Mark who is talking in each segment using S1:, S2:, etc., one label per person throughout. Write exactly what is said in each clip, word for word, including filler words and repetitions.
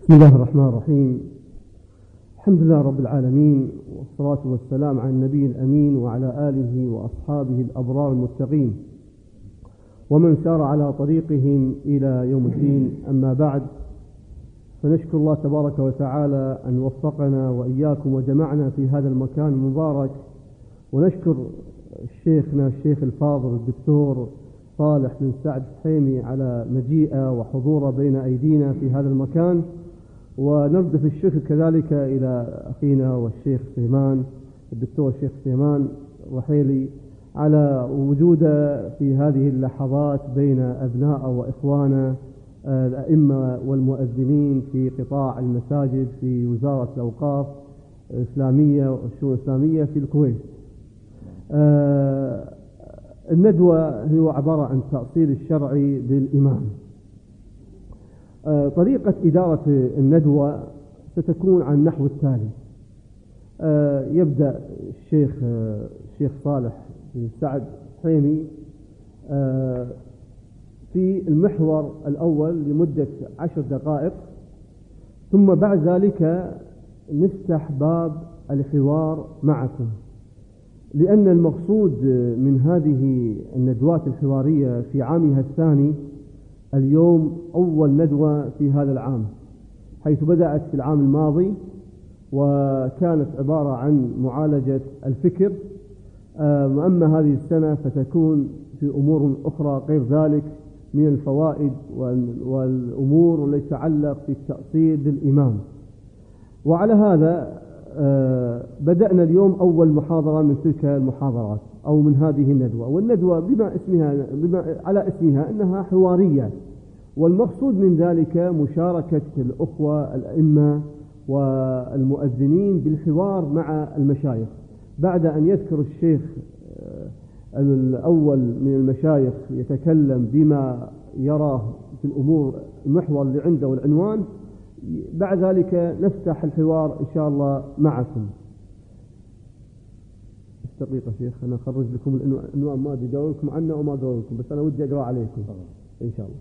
S1: بسم الله الرحمن الرحيم. الحمد لله رب العالمين، والصلاة والسلام على النبي الأمين وعلى آله وأصحابه الأبرار المتقين ومن سار على طريقهم إلى يوم الدين. أما بعد، فنشكر الله تبارك وتعالى أن وفقنا وإياكم وجمعنا في هذا المكان المبارك، ونشكر شيخنا الشيخ الفاضل الدكتور صالح بن سعد الحيمي على مجيئه وحضوره بين أيدينا في هذا المكان، ونردف الشكر كذلك إلى أخينا والشيخ سليمان الدكتور الشيخ سليمان رحيلي على وجوده في هذه اللحظات بين أبناء وإخوانا الأئمة والمؤذنين في قطاع المساجد في وزارة الأوقاف الإسلامية والشؤون الإسلامية في الكويت. الندوة هو عبارة عن تأصيل الشرعي للإمام. طريقة إدارة الندوة ستكون عن النحو التالي: يبدأ الشيخ الشيخ صالح بن سعد الحيمي في المحور الأول لمدة عشر دقائق، ثم بعد ذلك نفتح باب الحوار معكم، لأن المقصود من هذه الندوات الحوارية في عامها الثاني اليوم أول ندوة في هذا العام، حيث بدأت في العام الماضي وكانت عبارة عن معالجة الفكر. أما هذه السنة فتكون في أمور أخرى غير ذلك من الفوائد والأمور التي تتعلق في التأصيل للإمام. وعلى هذا بدأنا اليوم أول محاضرة من تلك المحاضرات أو من هذه الندوة، والندوة بما اسمها بما على اسمها أنها حوارية، والمقصود من ذلك مشاركة الأخوة الأئمة والمؤذنين بالحوار مع المشايخ. بعد أن يذكر الشيخ الأول من المشايخ يتكلم بما يراه في الأمور المحور اللي عنده والعنوان، بعد ذلك نفتح الحوار إن شاء الله معكم. دقيقة شيخ، أنا أخرج لكم العنوان، ما أدري أجاوبكم عنه وما أجاوبكم، بس أنا ودي أقرأ عليكم إن شاء الله.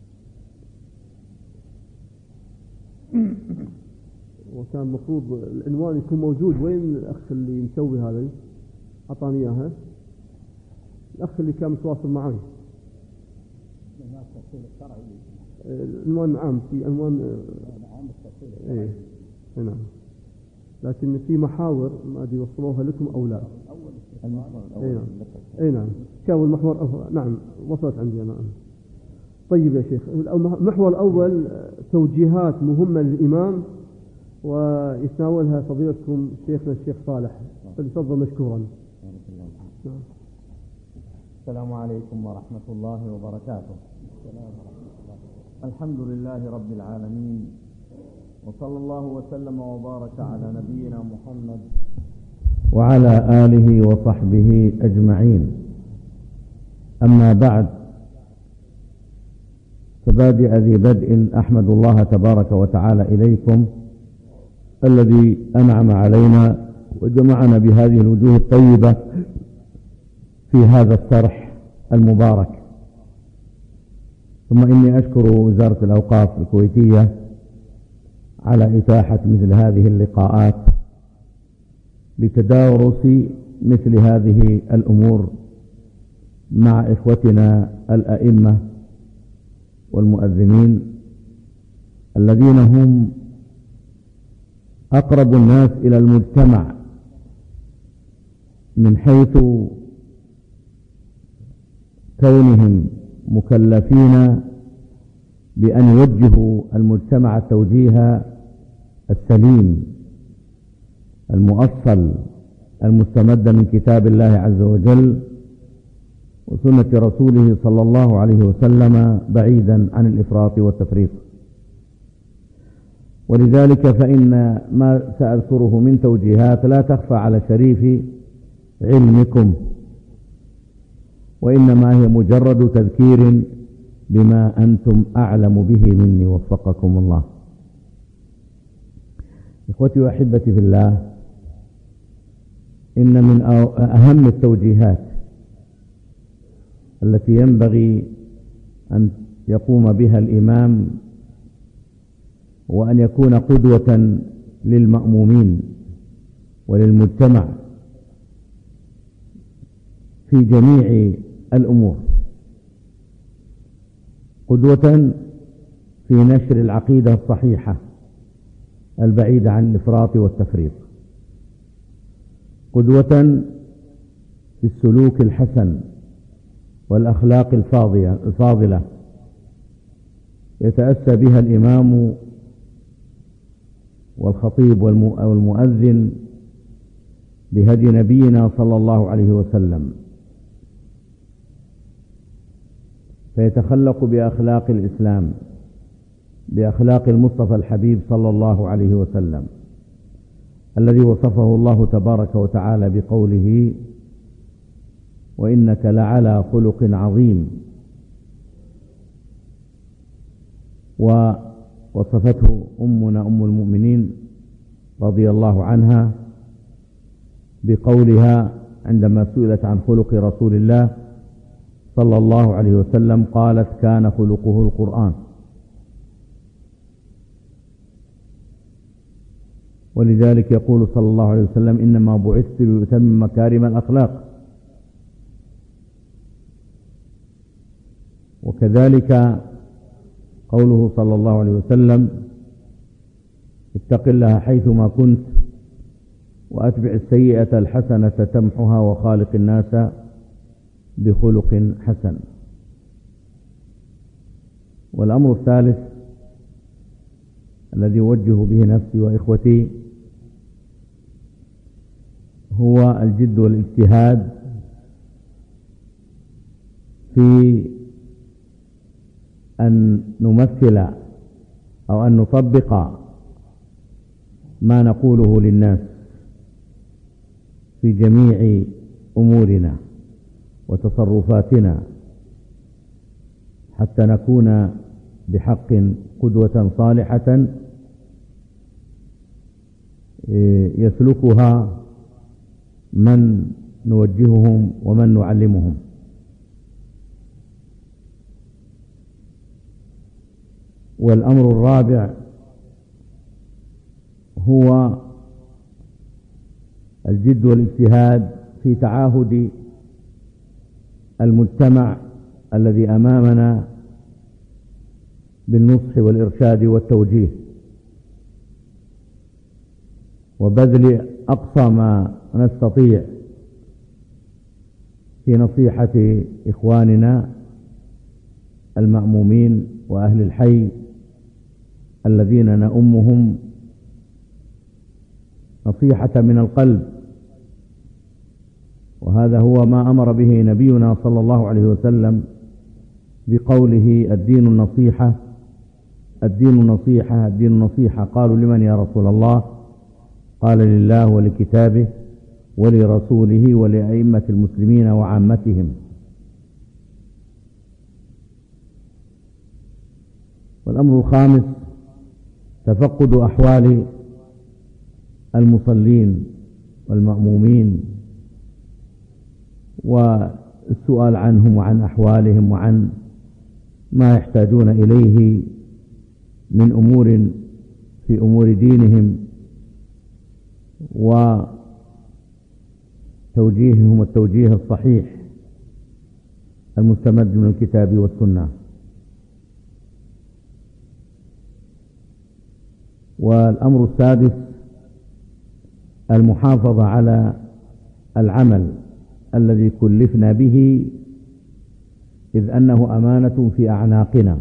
S1: وكان مفروض العنوان يكون موجود. وين الأخ اللي مسوي هذا؟ أعطاني إياها الأخ اللي كان متواصل معي. العنوان عام، في عنوان ايه نعم، لكن في محاور ما ادري وصلوها لكم او لا. اي نعم اي نعم كان المحور أفضل. نعم وصلت عندي انا. طيب يا شيخ، المحور الاول توجيهات مهمه للامام، ويتناولها فضيلتكم شيخنا الشيخ صالح، فليتفضل مشكورا.
S2: السلام عليكم ورحمة الله وبركاته. الحمد لله رب العالمين، وصلى الله وسلم وبارك على نبينا محمد وعلى آله وصحبه أجمعين. أما بعد، فبادئ ذي بدء أحمد الله تبارك وتعالى إليكم الذي أنعم علينا وجمعنا بهذه الوجوه الطيبة في هذا الصرح المبارك. ثم إني أشكر وزارة الأوقاف الكويتية على إتاحة مثل هذه اللقاءات لتدارس مثل هذه الأمور مع إخوتنا الأئمة والمؤذنين الذين هم أقرب الناس إلى المجتمع من حيث كونهم مكلفين بأن يوجهوا المجتمع التوجيه السليم المؤصل المستمد من كتاب الله عز وجل وسنة رسوله صلى الله عليه وسلم، بعيدا عن الإفراط والتفريط. ولذلك فإن ما سأذكره من توجيهات لا تخفى على شريف علمكم، وإنما هي مجرد تذكير بما أنتم أعلم به مني، وفقكم الله. إخوتي وأحبتي في الله، إن من أهم التوجيهات التي ينبغي أن يقوم بها الإمام وأن يكون قدوة للمأمومين وللمجتمع في جميع الأمور، قدوة في نشر العقيدة الصحيحة البعيدة عن الإفراط والتفريط، قدوة في السلوك الحسن والأخلاق الفاضلة يتأسى بها الإمام والخطيب والمؤذن بهدي نبينا صلى الله عليه وسلم، فيتخلق بأخلاق الإسلام، بأخلاق المصطفى الحبيب صلى الله عليه وسلم الذي وصفه الله تبارك وتعالى بقوله: وإنك لعلى خلق عظيم. ووصفته أمنا أم المؤمنين رضي الله عنها بقولها عندما سئلت عن خلق رسول الله صلى الله عليه وسلم قالت: كان خلقه القرآن. ولذلك يقول صلى الله عليه وسلم: إنما بعثت لأتمم مكارم الأخلاق. وكذلك قوله صلى الله عليه وسلم: اتق الله حيثما كنت وأتبع السيئة الحسنة تمحها وخالق الناس بخلق حسن. والأمر الثالث الذي أوجه به نفسي وإخوتي هو الجد والاجتهاد في أن نمثل أو أن نطبق ما نقوله للناس في جميع أمورنا وتصرفاتنا حتى نكون بحق قدوة صالحة يسلكها من نوجههم ومن نعلمهم. والأمر الرابع هو الجد والاجتهاد في تعاهد المجتمع الذي أمامنا بالنصح والإرشاد والتوجيه، وبذل أقصى ما نستطيع في نصيحة إخواننا المأمومين وأهل الحي الذين نؤمهم نصيحة من القلب. وهذا هو ما أمر به نبينا صلى الله عليه وسلم بقوله: الدين النصيحة الدين النصيحة الدين النصيحة. قالوا: لمن يا رسول الله؟ قال: لله ولكتابه ولرسوله ولأئمة المسلمين وعامتهم. والأمر الخامس تفقد أحوال المصلين والمأمومين والسؤال عنهم وعن أحوالهم وعن ما يحتاجون إليه من أمور في أمور دينهم، وتوجيههم التوجيه الصحيح المستمد من الكتاب والسنة. والأمر السادس المحافظة على العمل الذي كلفنا به، إذ أنه أمانة في أعناقنا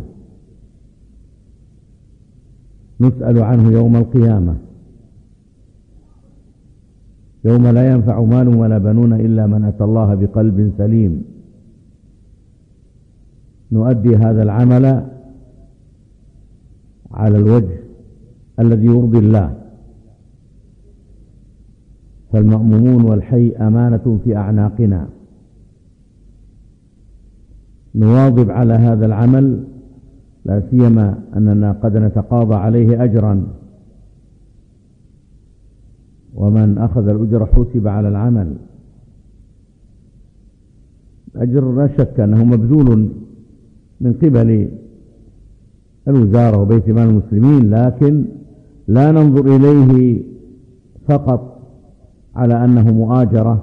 S2: نسأل عنه يوم القيامة، يوم لا ينفع مال ولا بنون إلا من أتى الله بقلب سليم. نؤدي هذا العمل على الوجه الذي يرضي الله، فالمأمومون والحي أمانة في أعناقنا، نواظب على هذا العمل، لا سيما أننا قد نتقاضى عليه أجرا، ومن أخذ الأجر حسب على العمل. الأجر لا شك أنه مبذول من قبل الوزارة وبيت مال المسلمين، لكن لا ننظر إليه فقط على أنه مؤاجرة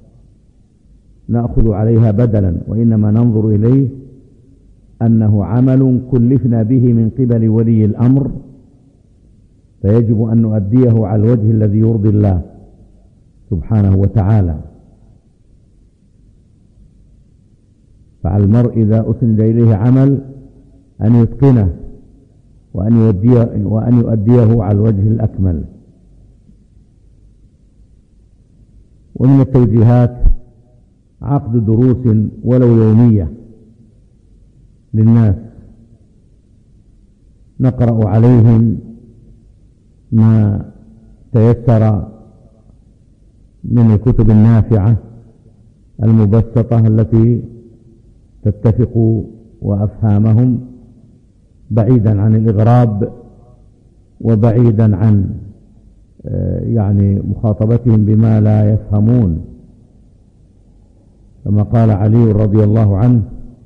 S2: نأخذ عليها بدلا، وإنما ننظر إليه أنه عمل كلفنا به من قبل ولي الأمر، فيجب أن نؤديه على الوجه الذي يرضي الله سبحانه وتعالى. فعلى المرء إذا أسند إليه عمل أن يتقنه وأن يؤديه, وأن يؤديه على الوجه الأكمل. ومن التوجيهات عقد دروس ولو يومية للناس نقرأ عليهم ما تيسر من الكتب النافعة المبسطة التي تتفق وأفهامهم، بعيدا عن الإغراب وبعيدا عن يعني مخاطبتهم بما لا يفهمون، كما قال علي رضي الله عنه: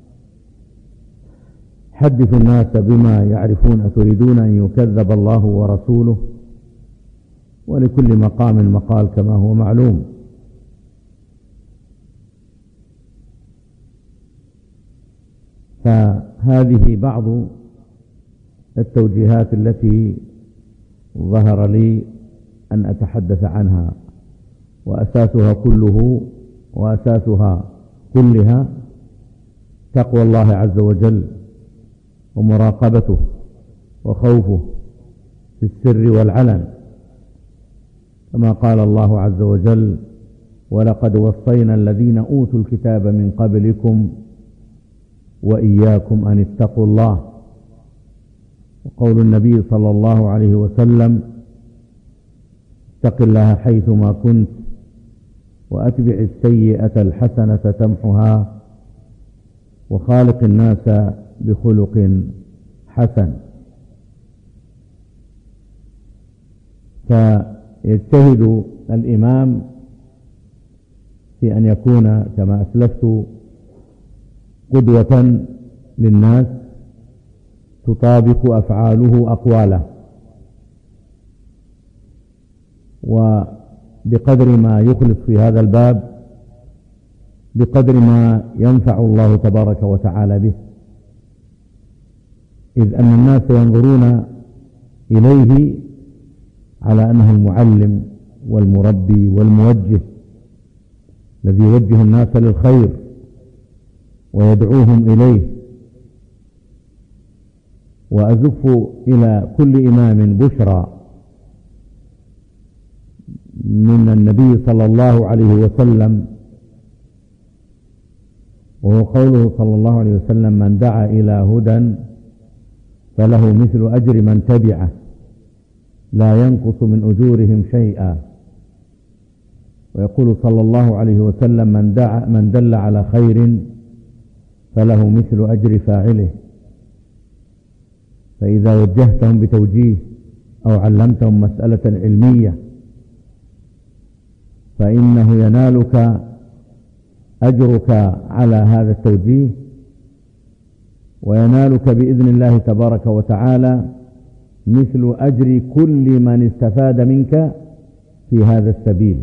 S2: حدثوا الناس بما يعرفون أتريدون أن يكذب الله ورسوله، ولكل مقام مقال كما هو معلوم. فهذه بعض التوجيهات التي ظهر لي أن أتحدث عنها، وأساسها كله وأساسها كلها تقوى الله عز وجل ومراقبته وخوفه في السر والعلن، كما قال الله عز وجل: ولقد وصينا الذين أوتوا الكتاب من قبلكم وإياكم أن اتقوا الله. وقول النبي صلى الله عليه وسلم: اتق الله حيثما كنت وأتبع السيئة الحسنة تمحها وخالق الناس بخلق حسن. فيجتهد الإمام في أن يكون كما أسلفت قدوة للناس تطابق أفعاله أقواله، وبقدر ما يخلص في هذا الباب بقدر ما ينفع الله تبارك وتعالى به، إذ أن الناس ينظرون إليه على أنه المعلم والمربي والموجه الذي يوجه الناس للخير ويدعوهم إليه. وأزف إلى كل إمام بشرى من النبي صلى الله عليه وسلم، وهو قوله صلى الله عليه وسلم: من دعا إلى هدى فله مثل أجر من تبعه لا ينقص من أجورهم شيئا. ويقول صلى الله عليه وسلم: من دعا من دل على خير فله مثل أجر فاعله. فإذا وجهتهم بتوجيه أو علمتهم مسألة علمية فإنه ينالك أجرك على هذا التوجيه، وينالك بإذن الله تبارك وتعالى مثل أجر كل من استفاد منك في هذا السبيل.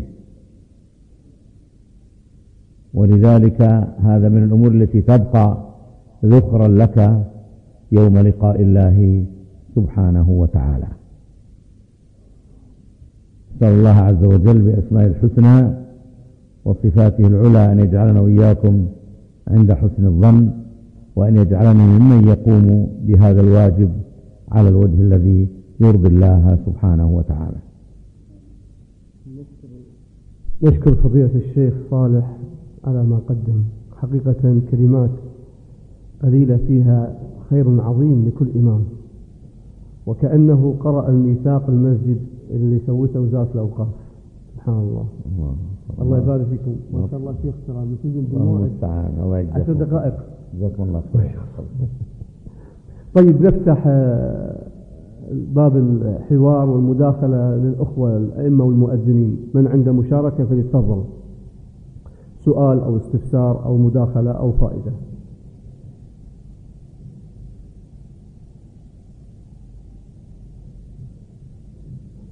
S2: ولذلك هذا من الأمور التي تبقى ذخرا لك يوم لقاء الله سبحانه وتعالى. نسأل الله عز وجل بأسماء الحسنى وصفاته العلى أن يجعلنا وإياكم عند حسن الظن، وأن يجعلنا ممن يقوم بهذا الواجب على الوجه الذي يرضي الله سبحانه وتعالى.
S1: نشكر فضيلة الشيخ صالح على ما قدم، حقيقة كلمات قليلة فيها خير عظيم لكل إمام، وكأنه قرأ الميثاق المسجد اللي سوته وزارة الأوقاف. سبحان الله. الله, الله يبارك فيكم. ما شاء الله شيخ ترى مسجد بموعد عشر دقائق.
S2: جزاكم الله خير.
S1: طيب نفتح باب الحوار والمداخلة للأخوة الأئمة والمؤذنين. من عنده مشاركة فليتفضل، سؤال أو استفسار أو مداخلة أو فائدة.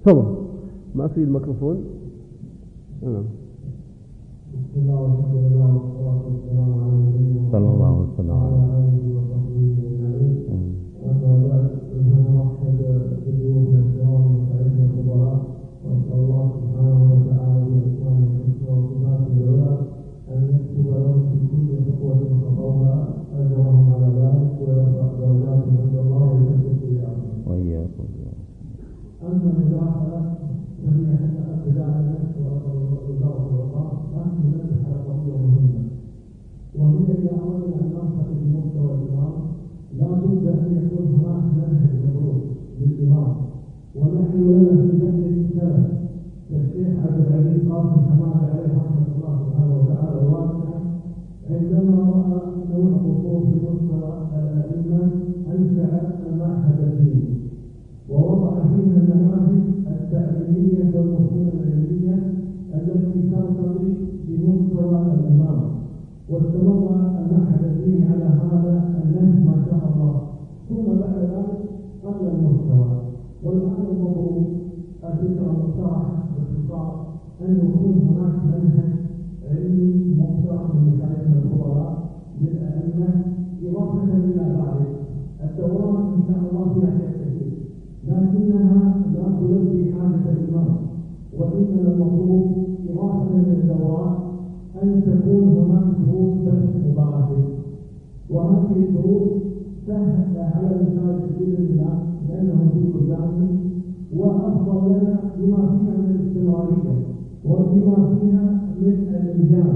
S1: تفضل. ما في الميكروفون. نعم.
S3: بسم الله والحمد لله والصلاة والسلام على نبينا
S2: صلى الله عليه وسلم
S3: وعلى آله وصحبه أجمعين. أما بعد فنرحب بضيوفنا الكرام ومشايخنا الفضلاء، وأسأل الله سبحانه وتعالى بأسمائه الحسنى وصفاته العلى أن يكتب لهم في كل خطوة خطوها أجرهم على ذلك ويرفع درجاتهم عند الله ويكفر سيئاتهم.
S2: وإياكم.
S3: أما المداخلة فهي حتى ابتداء النفس ووزارة الأوقاف نحن ننبه على قضية مهمة، وهي إذا أردنا أن نرتقي بمستوى الإمام لا بد أن يكون هناك منهج مدروس للإمام، ونحن لنا في ذلك سلف كالشيخ عبد العزيز قاسم حماد عليه رحمة الله سبحانه وتعالى الواسعة، عندما رأى نوع الوصول في مستوى الأئمة أنشأ المعهد الديني ووضع فيها النماذج التعليمية والأصول العلمية التي ترتقي بمستوى الإمام، واستمر المعهد الديني على هذا النهج ما شاء الله، ثم بعد ذلك قل المستوى، والآن المطلوب الفكرة المقترحة باختصار أن يكون هناك منهج علمي مقترح من مشايخنا الخبراء للأئمة، إضافة إلى ذلك الدورات إن شاء الله فيها كثير لكنها لا تلبي حاجة الإمام، وإنما المطلوب إضافة للدورات أن تكون هناك دروس درس مباشر، وهذه الدروس سهلة على المشايخ بإذن الله لأنهم في قدامي، وأفضل لنا بما فيها من الاستمرارية وبما فيها من الإنجاز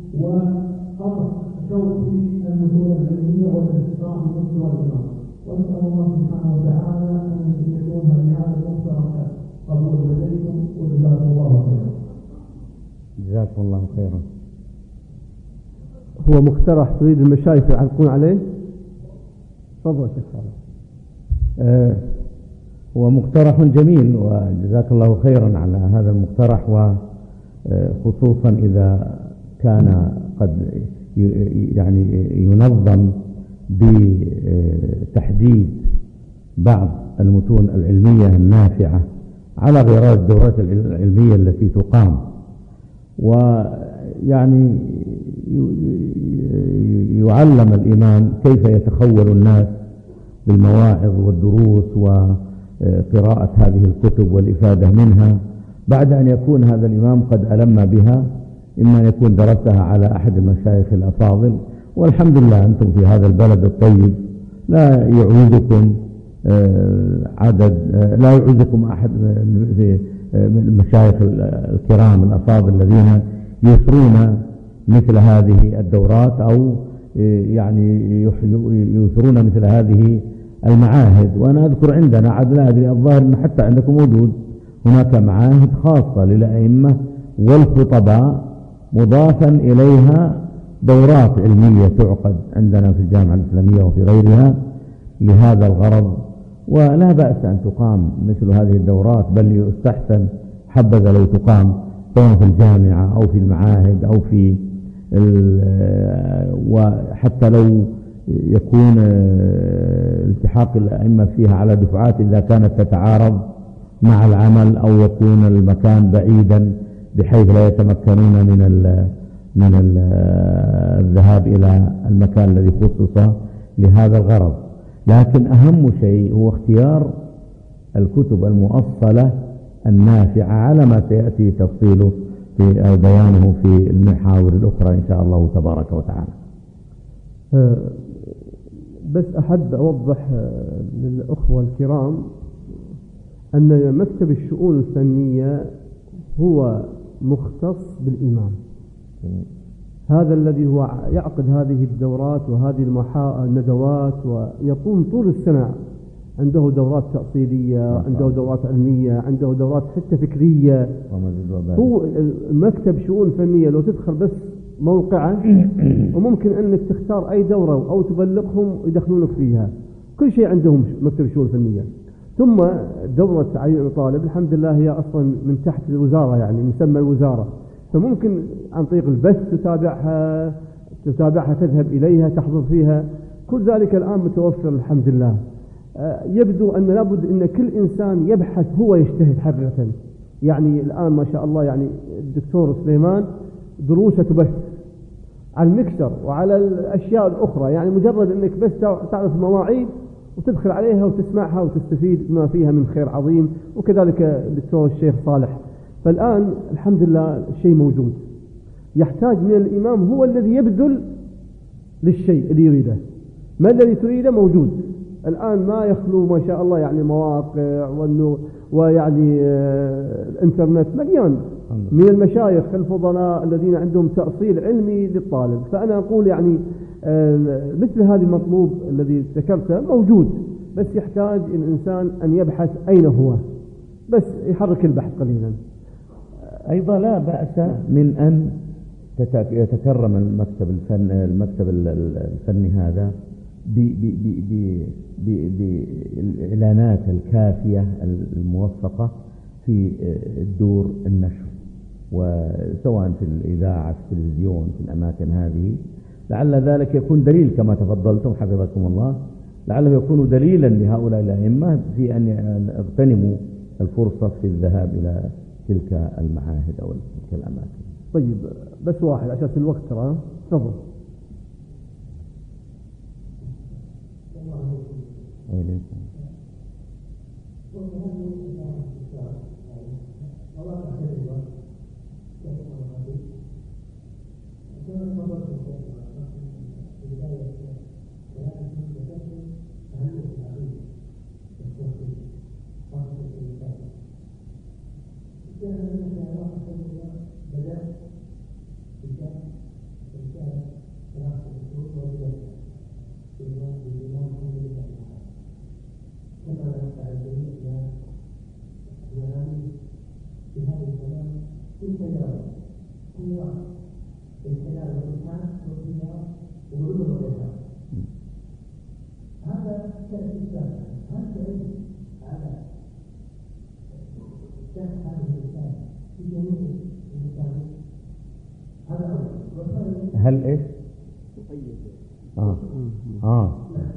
S3: وقطع شوق في المتون العلمية والانتقاء من مستوى الإمام. وأسأل الله سبحانه وتعالى أن يكون هذا المقترح قبول لديكم، وجزاكم الله خيرا.
S2: جزاكم الله خيرا.
S1: هو مقترح تريد المشايخ يعلقون عليه؟ تفضل شيخ صالح.
S2: آه هو مقترح جميل، وجزاك الله خيرا على هذا المقترح، وخصوصا إذا كان قد يعني ينظم بتحديد بعض المتون العلمية النافعة على غرار الدورات العلمية التي تقام، ويعني يعلم الإمام كيف يتخول الناس بالمواعظ والدروس وقراءة هذه الكتب والإفادة منها، بعد أن يكون هذا الإمام قد ألم بها، إما أن يكون درسها على أحد المشايخ الأفاضل. والحمد لله أنتم في هذا البلد الطيب لا يعوزكم عدد لا يعوزكم أحد في المشايخ الكرام الأفاضل الذين يسرون مثل هذه الدورات أو يعني يسرون مثل هذه المعاهد. وأنا أذكر عندنا عاد لا أدري الظاهر أن حتى عندكم وجود هناك معاهد خاصة للأئمة والخطباء مضافا إليها دورات علمية تعقد عندنا في الجامعة الإسلامية وفي غيرها لهذا الغرض، ولا بأس أن تقام مثل هذه الدورات، بل يستحسن حبذا لو تقام سواء في الجامعة أو في المعاهد أو في وحتى لو يكون التحاق الأئمة فيها على دفعات إذا كانت تتعارض مع العمل، أو يكون المكان بعيدا بحيث لا يتمكنون من ال من ال الذهاب إلى المكان الذي خصص لهذا الغرض. لكن أهم شيء هو اختيار الكتب المؤصلة النافعة على ما سيأتي تفصيله في بيانه في المحاور الأخرى إن شاء الله تبارك وتعالى.
S1: بس أحب أوضح للأخوة الكرام أن مكتب الشؤون الفنية هو مختص بالإمام، هذا الذي هو يعقد هذه الدورات وهذه الندوات، ويقوم طول السنة عنده دورات تأصيلية، عنده دورات علمية، عنده دورات حتى فكرية. هو مكتب شؤون فنية لو تدخل بس موقعه وممكن أنك تختار أي دورة أو تبلغهم يدخلونك فيها، كل شيء عندهم مكتب شؤون فنية. ثم دورة تعيين الطالب الحمد لله هي أصلا من تحت الوزارة، يعني مسمى الوزارة، فممكن عن طريق البث تتابعها تتابعها تذهب إليها تحضر فيها، كل ذلك الآن متوفر الحمد لله. يبدو أن لابد أن كل إنسان يبحث هو يجتهد حقيقة. يعني الآن ما شاء الله يعني الدكتور سليمان دروسه تبث على المكسر وعلى الأشياء الأخرى، يعني مجرد أنك بس تعرف المواعيد وتدخل عليها وتسمعها وتستفيد ما فيها من خير عظيم، وكذلك الدكتور الشيخ صالح. فالآن الحمد لله الشيء موجود، يحتاج من الإمام هو الذي يبذل للشيء اللي يريده. ما الذي تريده موجود الآن، ما يخلو ما شاء الله يعني مواقع وأنه ويعني آه الإنترنت مليان من المشايخ الفضلاء الذين عندهم تأصيل علمي للطالب. فأنا أقول يعني آه مثل هذا المطلوب الذي ذكرته موجود، بس يحتاج الإنسان أن يبحث أين هو، بس يحرك البحث قليلا.
S2: أيضا لا بأس من أن يتكرم المكتب الفن المكتب الفني هذا بالإعلانات الكافية الموفقة في دور النشر، وسواء في الإذاعة في التلفزيون في الأماكن هذه، لعل ذلك يكون دليل كما تفضلتم حفظكم الله، لعله يكون دليلا لهؤلاء الأئمة في أن يغتنموا الفرصة في الذهاب إلى تلك المعاهد أو تلك الأماكن.
S1: طيب بس واحد عشان الوقت ترى تفضل.
S2: هل ايش؟ اه اه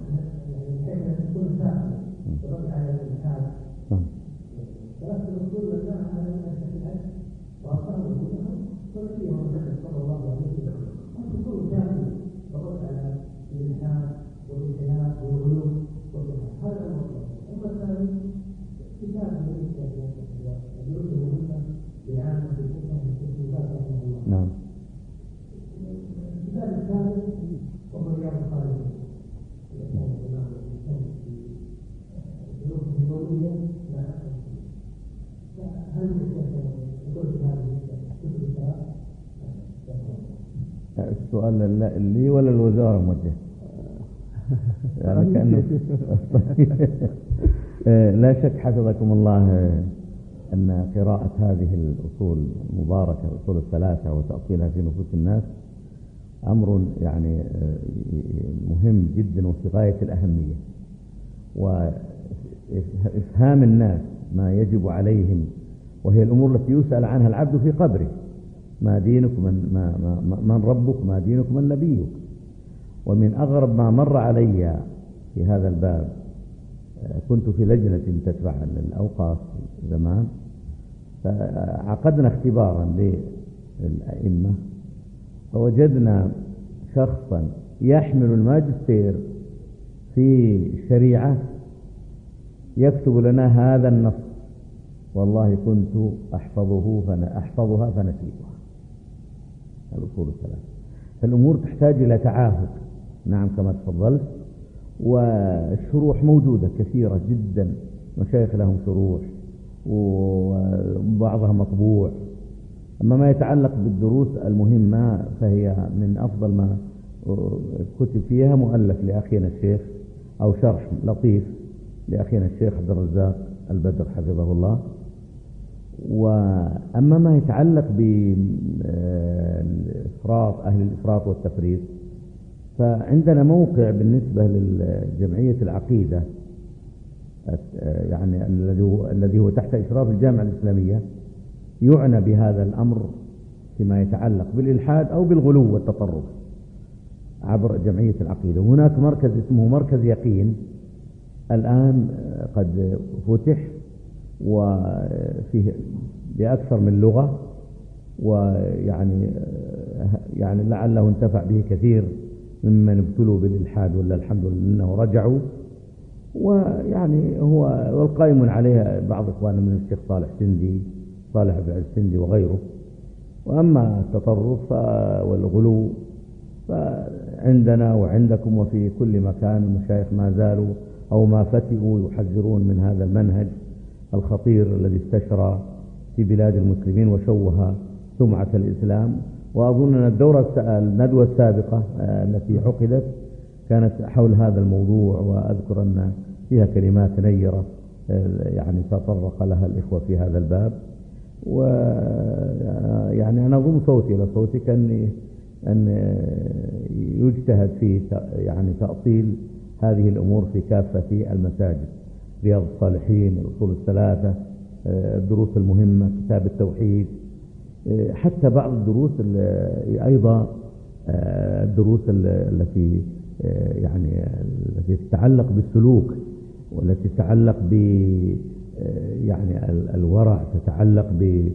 S2: نعم. السؤال لي ولا الوزارة موجه؟ يعني كأنه لا شك حفظكم الله أن قراءة هذه الأصول المباركة الأصول الثلاثة وتأصيلها في نفوس الناس أمر يعني مهم جدا وفي غاية الأهمية، وإفهام الناس ما يجب عليهم، وهي الأمور التي يسأل عنها العبد في قبره: ما دينك من, ما ما من ربك، ما دينك من نبيك. ومن أغرب ما مر علي في هذا الباب، كنت في لجنة تتبع للأوقاف زمان، فعقدنا اختبارا للأئمة، فوجدنا شخصا يحمل الماجستير في الشريعة يكتب لنا هذا النص، والله كنت أحفظه فأحفظها فنسيتها. الأصول الثلاثة. فالأمور تحتاج إلى تعاهد، نعم كما تفضلت، والشروح موجودة كثيرة جدا، مشايخ لهم شروح وبعضها مطبوع. أما ما يتعلق بالدروس المهمة فهي من أفضل ما كتب فيها مؤلف لأخينا الشيخ، أو شرح لطيف لأخينا الشيخ عبد الرزاق البدر حفظه الله. وأما ما يتعلق بالإفراط، أهل الإفراط والتفريط، فعندنا موقع بالنسبة للجمعية العقيدة، يعني الذي هو تحت إشراف الجامعة الإسلامية، يعنى بهذا الأمر فيما يتعلق بالإلحاد أو بالغلو والتطرف عبر جمعية العقيدة. هناك مركز اسمه مركز يقين، الآن قد فتح وفيه بأكثر من لغة، ويعني يعني لعله انتفع به كثير ممن ابتلوا بالإلحاد، ولا الحمد لله أنه رجعوا. ويعني هو والقائم عليها بعض إخواننا من الشيخ صالح سندي صالح بن السندي وغيره. وأما التطرف والغلو فعندنا وعندكم وفي كل مكان المشايخ ما زالوا أو ما فتئوا يحذرون من هذا المنهج الخطير الذي استشرى في بلاد المسلمين وشوه سمعة الإسلام. وأظن أن الدورة الندوة السابقة التي عقدت كانت حول هذا الموضوع، وأذكر أن فيها كلمات نيرة يعني تطرق لها الإخوة في هذا الباب. ويعني أنا أضم صوتي إلى صوتك أن أن يجتهد في يعني تأصيل هذه الأمور في كافة المساجد، رياض الصالحين، الأصول الثلاثة، الدروس المهمة، كتاب التوحيد، حتى بعض الدروس أيضا الدروس التي يعني التي تتعلق بالسلوك، والتي تتعلق ب يعني الورع، تتعلق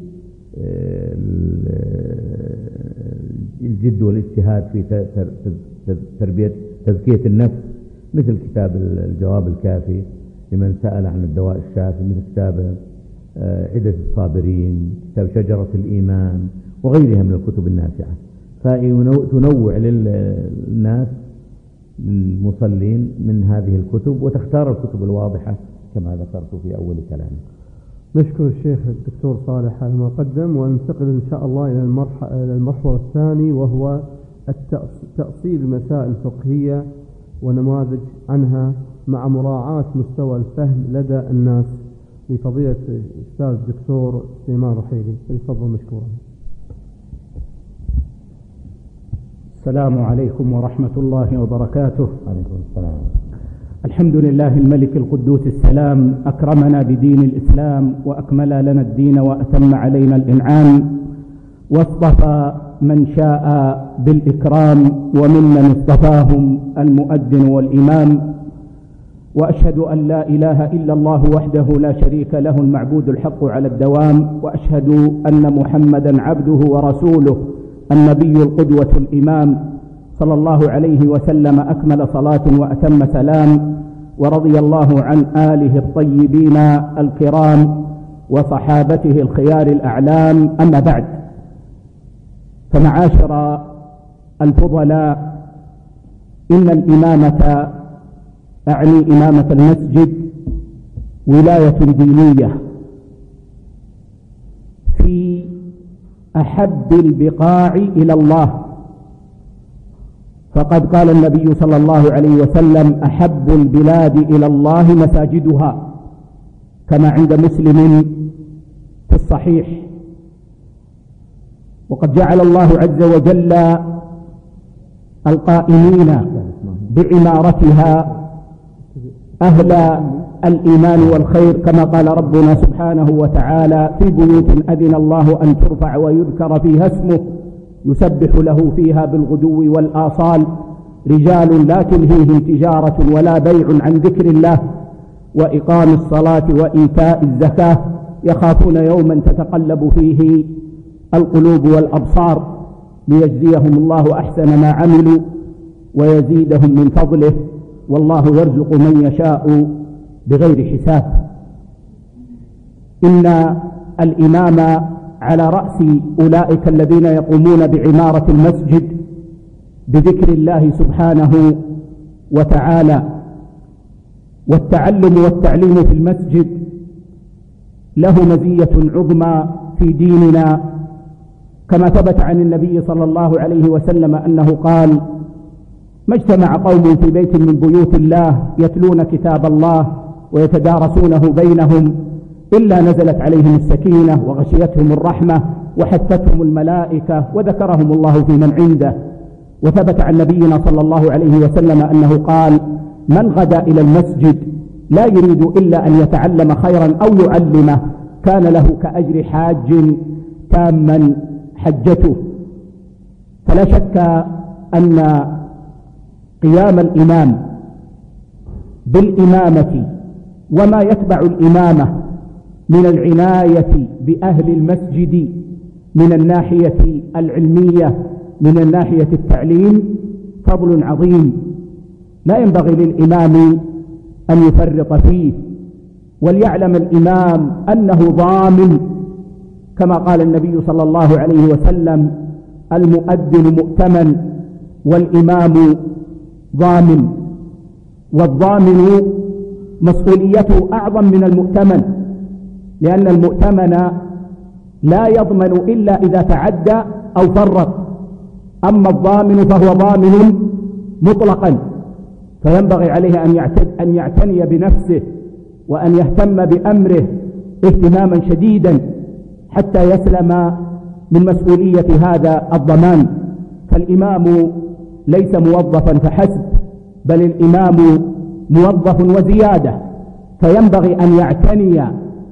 S2: بالجد والاجتهاد في تربية تزكية النفس، مثل كتاب الجواب الكافي لمن سأل عن الدواء الشافي، مثل كتاب عدة الصابرين، كتاب شجرة الإيمان وغيرها من الكتب النافعة. فتنوع للناس المصلين من هذه الكتب وتختار الكتب الواضحة كما ذكرت في أول كلامي.
S1: نشكر الشيخ الدكتور صالح على ما قدم، وننتقل إن شاء الله إلى المحور الثاني، وهو تأصيل المسائل الفقهية ونماذج عنها مع مراعاة مستوى الفهم لدى الناس، لفضيلة الأستاذ الدكتور سليمان رحيلي. تفضل مشكورا.
S4: السلام عليكم ورحمة الله وبركاته.
S2: عليكم السلام.
S4: الحمد لله الملك القدوس السلام، أكرمنا بدين الإسلام وأكمل لنا الدين وأتم علينا الإنعام، واصطفى من شاء بالإكرام وممن اصطفاهم المؤذن والإمام. وأشهد أن لا إله إلا الله وحده لا شريك له المعبود الحق على الدوام، وأشهد أن محمدا عبده ورسوله النبي القدوة الإمام صلى الله عليه وسلم، أكمل صلاة وأتم سلام، ورضي الله عن آله الطيبين الكرام وصحابته الخيار الأعلام. أما بعد، فمعاشر الفضلاء، إن الإمامة، أعني إمامة المسجد، ولاية دينية في أحب البقاع إلى الله، فقد قال النبي صلى الله عليه وسلم: أحب البلاد إلى الله مساجدها، كما عند مسلم في الصحيح. وقد جعل الله عز وجل القائمين بعمارتها أهل الإيمان والخير، كما قال ربنا سبحانه وتعالى: في بيوت أذن الله أن ترفع ويذكر فيها اسمه يسبح له فيها بالغدو والآصال رجال لا تلهيهم تجارة ولا بيع عن ذكر الله وإقام الصلاة وإيتاء الزكاة يخافون يوما تتقلب فيه القلوب والأبصار ليجزيهم الله أحسن ما عملوا ويزيدهم من فضله، والله يرزق من يشاء بغير حساب. إن الإمام على رأس أولئك الذين يقومون بعمارة المسجد بذكر الله سبحانه وتعالى. والتعلم والتعليم في المسجد له مزية عظمى في ديننا، كما ثبت عن النبي صلى الله عليه وسلم أنه قال: ما اجتمع قوم في بيت من بيوت الله يتلون كتاب الله ويتدارسونه بينهم إلا نزلت عليهم السكينة وغشيتهم الرحمة وحفتهم الملائكة وذكرهم الله في من عنده. وثبت عن نبينا صلى الله عليه وسلم أنه قال: من غدا إلى المسجد لا يريد إلا أن يتعلم خيرا أو يعلمه كان له كأجر حاج تاما حجته. فلا شك أن قيام الإمام بالإمامة وما يتبع الإمامة من العناية بأهل المسجد من الناحية العلمية من الناحية التعليم فضل عظيم لا ينبغي للإمام أن يفرط فيه، وليعلم الإمام أنه ضامن كما قال النبي صلى الله عليه وسلم: المؤذن مؤتمن والإمام ضامن. والضامن مسؤوليته أعظم من المؤتمن، لأن المؤتمن لا يضمن إلا إذا تعدى أو فرط، أما الضامن فهو ضامن مطلقا، فينبغي عليه أن يعتني بنفسه وأن يهتم بأمره اهتماما شديدا حتى يسلم من مسؤولية هذا الضمان. فالإمام ليس موظفا فحسب، بل الإمام موظف وزيادة، فينبغي أن يعتني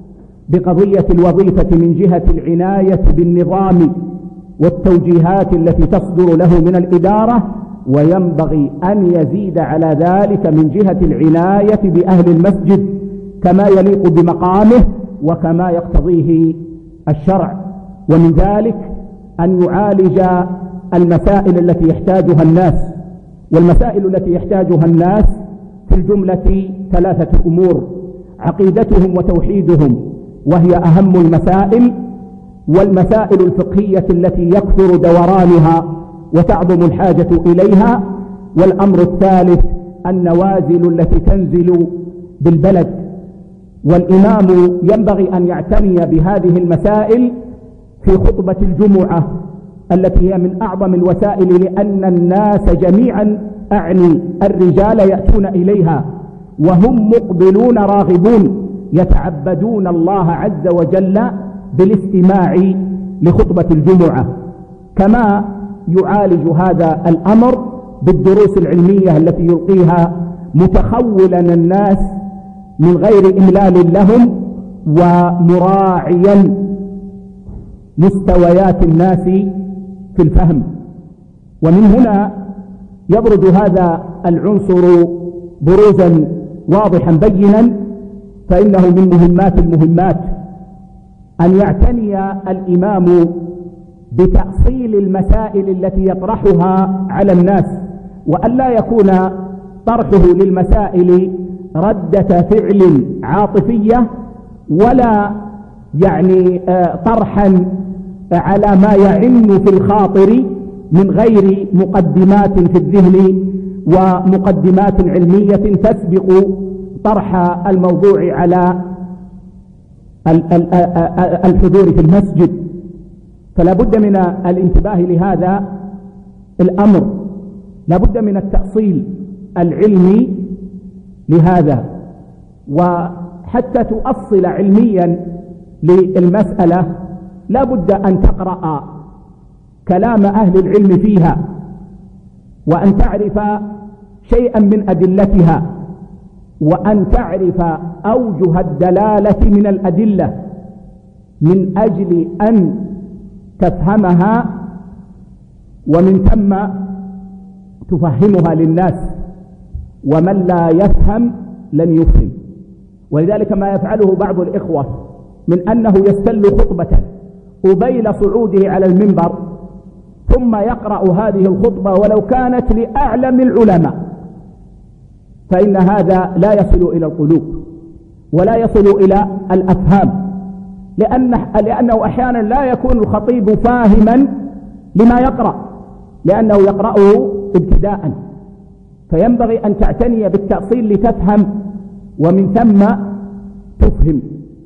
S4: بقضية الوظيفة من جهة العناية بالنظام والتوجيهات التي تصدر له من الإدارة، وينبغي أن يزيد على ذلك من جهة العناية بأهل المسجد كما يليق بمقامه وكما يقتضيه الشرع. ومن ذلك أن يعالج المسائل التي يحتاجها الناس، والمسائل التي يحتاجها الناس في الجملة ثلاثة أمور: عقيدتهم وتوحيدهم وهي أهم المسائل، والمسائل الفقهية التي يكثر دورانها وتعظم الحاجة إليها، والأمر الثالث النوازل التي تنزل بالبلد. والإمام ينبغي أن يعتني بهذه المسائل في خطبة الجمعة التي هي من أعظم الوسائل، لأن الناس جميعا أعني الرجال يأتون إليها وهم مقبلون راغبون يتعبدون الله عز وجل بالاستماع لخطبة الجمعة، كما يعالج هذا الأمر بالدروس العلمية التي يلقيها متخولا الناس من غير إملال لهم ومراعيا مستويات الناس في الفهم. ومن هنا يبرز هذا العنصر بروزا واضحا بينا، فإنه من مهمات المهمات أن يعتني الإمام بتأصيل المسائل التي يطرحها على الناس، وأن لا يكون طرحه للمسائل ردة فعل عاطفية، ولا يعني طرحا على ما يعن في الخاطر من غير مقدمات في الذهن ومقدمات علمية تسبق طرح الموضوع على الحضور في المسجد. فلا بد من الانتباه لهذا الأمر، لا بد من التأصيل العلمي لهذا. وحتى تؤصل علميا للمسألة لا بد أن تقرأ كلام أهل العلم فيها، وأن تعرف شيئا من أدلتها، وأن تعرف أوجه الدلالة من الأدلة من أجل أن تفهمها ومن ثم تفهمها للناس، ومن لا يفهم لن يفهم. ولذلك ما يفعله بعض الإخوة من أنه يستل خطبة قبيل صعوده على المنبر ثم يقرأ هذه الخطبة ولو كانت لأعلم العلماء، فإن هذا لا يصل إلى القلوب ولا يصل إلى الأفهام، لأنه, لأنه أحيانا لا يكون الخطيب فاهما لما يقرأ، لأنه يقرأه ابتداء. فينبغي أن تعتني بالتأصيل لتفهم ومن ثم تفهم.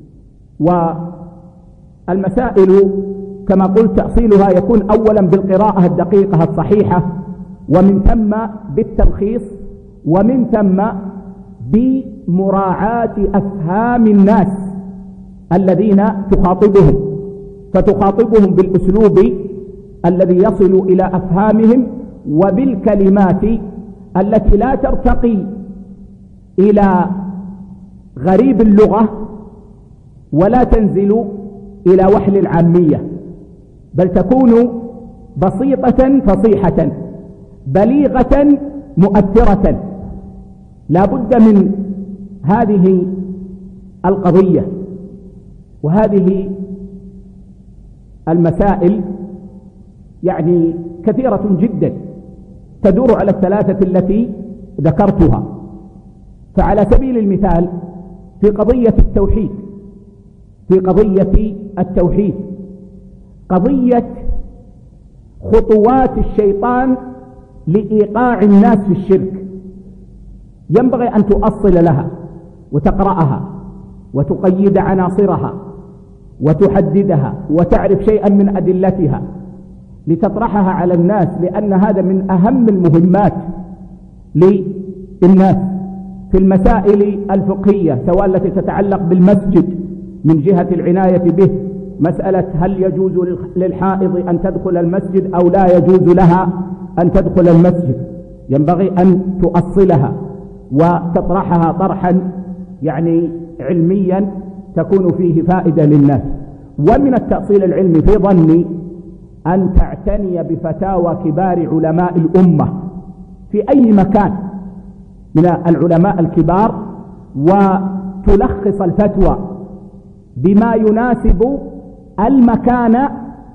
S4: والمسائل كما قلت تأصيلها يكون أولا بالقراءة الدقيقة الصحيحة، ومن ثم بالتلخيص، ومن ثم بمراعاة أفهام الناس الذين تخاطبهم، فتخاطبهم بالأسلوب الذي يصل إلى أفهامهم، وبالكلمات التي لا ترتقي إلى غريب اللغة ولا تنزل إلى وحل العامية، بل تكون بسيطة فصيحة بليغة مؤثرة. لا بد من هذه القضية وهذه المسائل يعني كثيرة جدا تدور على الثلاثة التي ذكرتها. فعلى سبيل المثال في قضية التوحيد في قضية التوحيد قضية خطوات الشيطان لإيقاع الناس في الشرك ينبغي أن تؤصل لها وتقرأها وتقيد عناصرها وتحددها وتعرف شيئا من أدلتها لتطرحها على الناس، لأن هذا من أهم المهمات للناس في المسائل الفقهية، سواء التي تتعلق بالمسجد من جهة العناية به، مسألة هل يجوز للحائض أن تدخل المسجد أو لا يجوز لها أن تدخل المسجد، ينبغي أن تؤصلها وتطرحها طرحا يعني علميا تكون فيه فائدة للناس. ومن التأصيل العلمي في ظني أن تعتني بفتاوى كبار علماء الأمة في أي مكان من العلماء الكبار وتلخص الفتوى بما يناسب المكان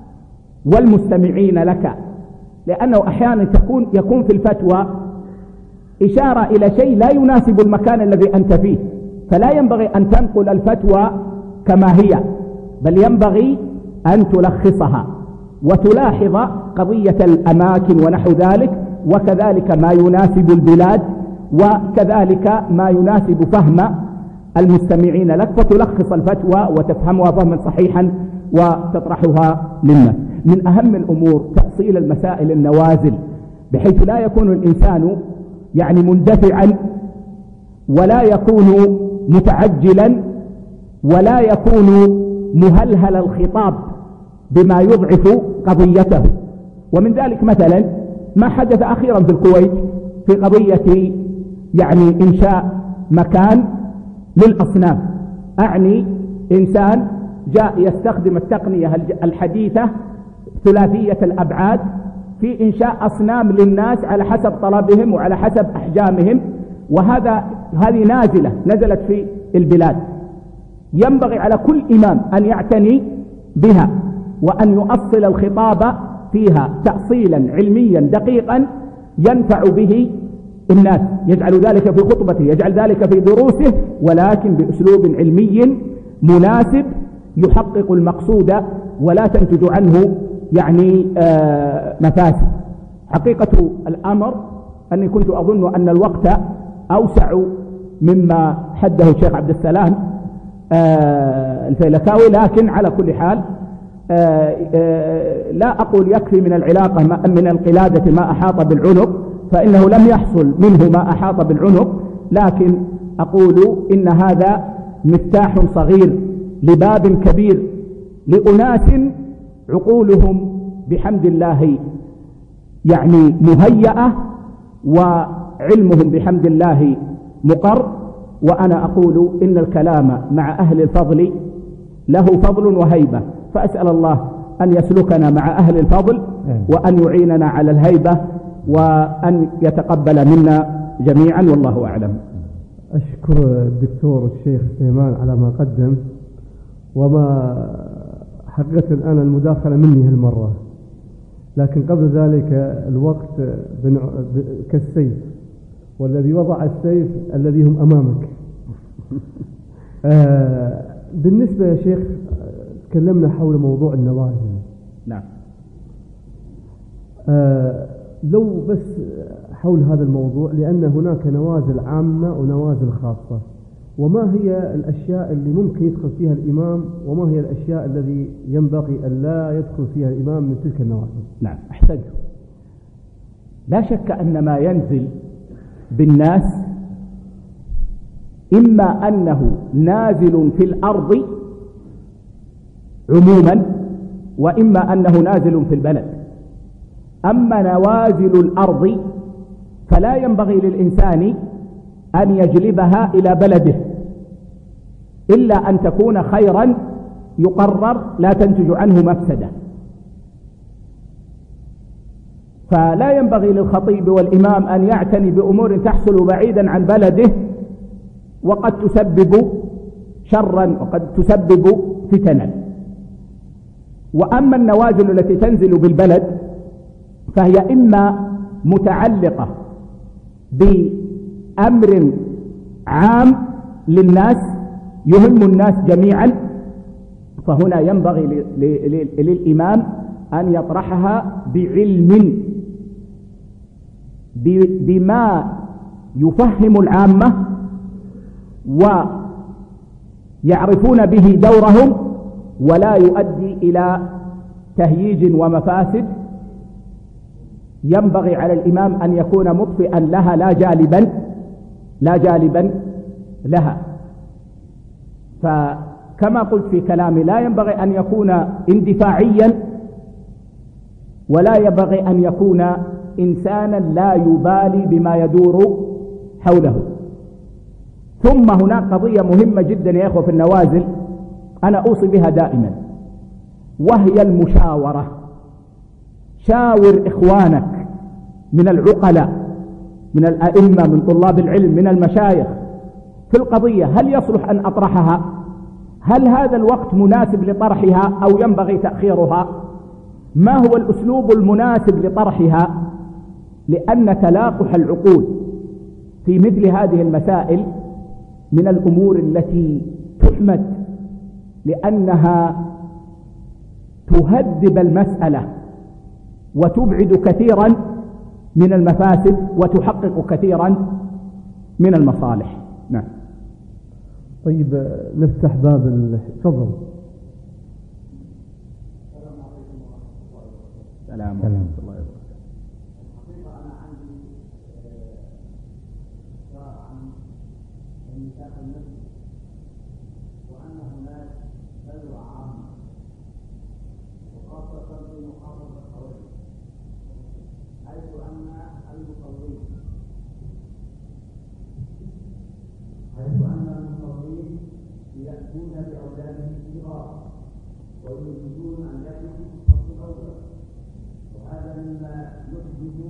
S4: والمستمعين لك، لأنه أحيانا تكون يكون في الفتوى إشارة إلى شيء لا يناسب المكان الذي أنت فيه، فلا ينبغي أن تنقل الفتوى كما هي، بل ينبغي أن تلخصها وتلاحظ قضية الأماكن ونحو ذلك، وكذلك ما يناسب البلاد وكذلك ما يناسب فهم المستمعين لك، فتلخص الفتوى وتفهمها فهما صحيحا وتطرحها للناس. من أهم الأمور تأصيل المسائل النوازل، بحيث لا يكون الإنسان يعني مندفعا ولا يكون متعجلا ولا يكون مهلهل الخطاب بما يضعف قضيته. ومن ذلك مثلا ما حدث أخيرا في الكويت في قضية يعني إنشاء مكان للأصنام، أعني إنسان جاء يستخدم التقنية الحديثة ثلاثية الأبعاد في إنشاء أصنام للناس على حسب طلبهم وعلى حسب أحجامهم، وهذا هذه نازلة نزلت في البلاد. ينبغي على كل إمام أن يعتني بها وأن يؤصل الخطاب فيها تأصيلا علميا دقيقا ينفع به الناس، يجعل ذلك في خطبته، يجعل ذلك في دروسه، ولكن بأسلوب علمي مناسب يحقق المقصود ولا تنتج عنه يعني آه مفاسد. حقيقة الأمر أني كنت أظن أن الوقت أوسع مما حده الشيخ عبد السلام آه الفيلكاوي، لكن على كل حال آه آه لا أقول يكفي من العلاقة من القلادة ما أحاط بالعنق، فإنه لم يحصل منه ما أحاط بالعنق، لكن أقول إن هذا مفتاح صغير لباب كبير لأناس عقولهم بحمد الله يعني مهيئة وعلمهم بحمد الله مقر. وأنا أقول إن الكلام مع أهل الفضل له فضل وهيبة، فأسأل الله أن يسلكنا مع أهل الفضل وأن يعيننا على الهيبة وأن يتقبل منا جميعا، والله أعلم.
S1: أشكر الدكتور الشيخ سليمان على ما قدم، وما حققت الآن المداخلة مني هالمرة، لكن قبل ذلك الوقت كالسيف، والذي وضع السيف الذي هم أمامك. آه بالنسبة يا شيخ تكلمنا حول موضوع النوازل.
S4: نعم.
S1: آه لو بس حول هذا الموضوع، لأن هناك نوازل عامة ونوازل خاصة، وما هي الأشياء اللي ممكن يدخل فيها الإمام وما هي الأشياء الذي ينبغي أن لا يدخل فيها الإمام من تلك النوازل؟
S4: نعم أحسنت. لا شك أن ما ينزل بالناس إما أنه نازل في الأرض عموما، وإما أنه نازل في البلد. أما نوازل الأرض فلا ينبغي للإنسان أن يجلبها إلى بلده إلا أن تكون خيرا يقرر لا تنتج عنه مفسدة. فلا ينبغي للخطيب والإمام أن يعتني بأمور تحصل بعيدا عن بلده وقد تسبب شرا وقد تسبب فتنا. وأما النوازل التي تنزل بالبلد فهي إما متعلقة بأمر عام للناس يهم الناس جميعا، فهنا ينبغي للإمام أن يطرحها بعلم بما يفهم العامة ويعرفون به دورهم، ولا يؤدي إلى تهييج ومفاسد. ينبغي على الإمام أن يكون مطفئا لها لا جالبا لا جالبا لها. فكما قلت في كلامي لا ينبغي أن يكون اندفاعيا، ولا ينبغي أن يكون إنسانا لا يبالي بما يدور حوله. ثم هناك قضية مهمة جدا يا إخوة في النوازل أنا أوصي بها دائما، وهي المشاورة. شاور إخوانك من العقلاء، من الأئمة، من طلاب العلم، من المشايخ في القضية. هل يصلح أن أطرحها؟ هل هذا الوقت مناسب لطرحها أو ينبغي تأخيرها؟ ما هو الأسلوب المناسب لطرحها؟ لأن تلاقح العقول في مثل هذه المسائل من الأمور التي تحمد، لأنها تهذب المسألة وتبعد كثيرا من المفاسد وتحقق كثيرا من المصالح. نعم.
S1: طيب نفتح باب الفضل.
S4: السلام ورحمة الله وبركاته.
S5: الحقيقة أنا عندي إخبار عن ميثاق المسجد، وأن هناك بلوى عامة وخاصة في محافظة الخويل، حيث أن المصلين حيث أن المصلين يأتون بأولادهم الصغار ويريدون أن يأتوا في الصف الأول، وهذا مما يحدث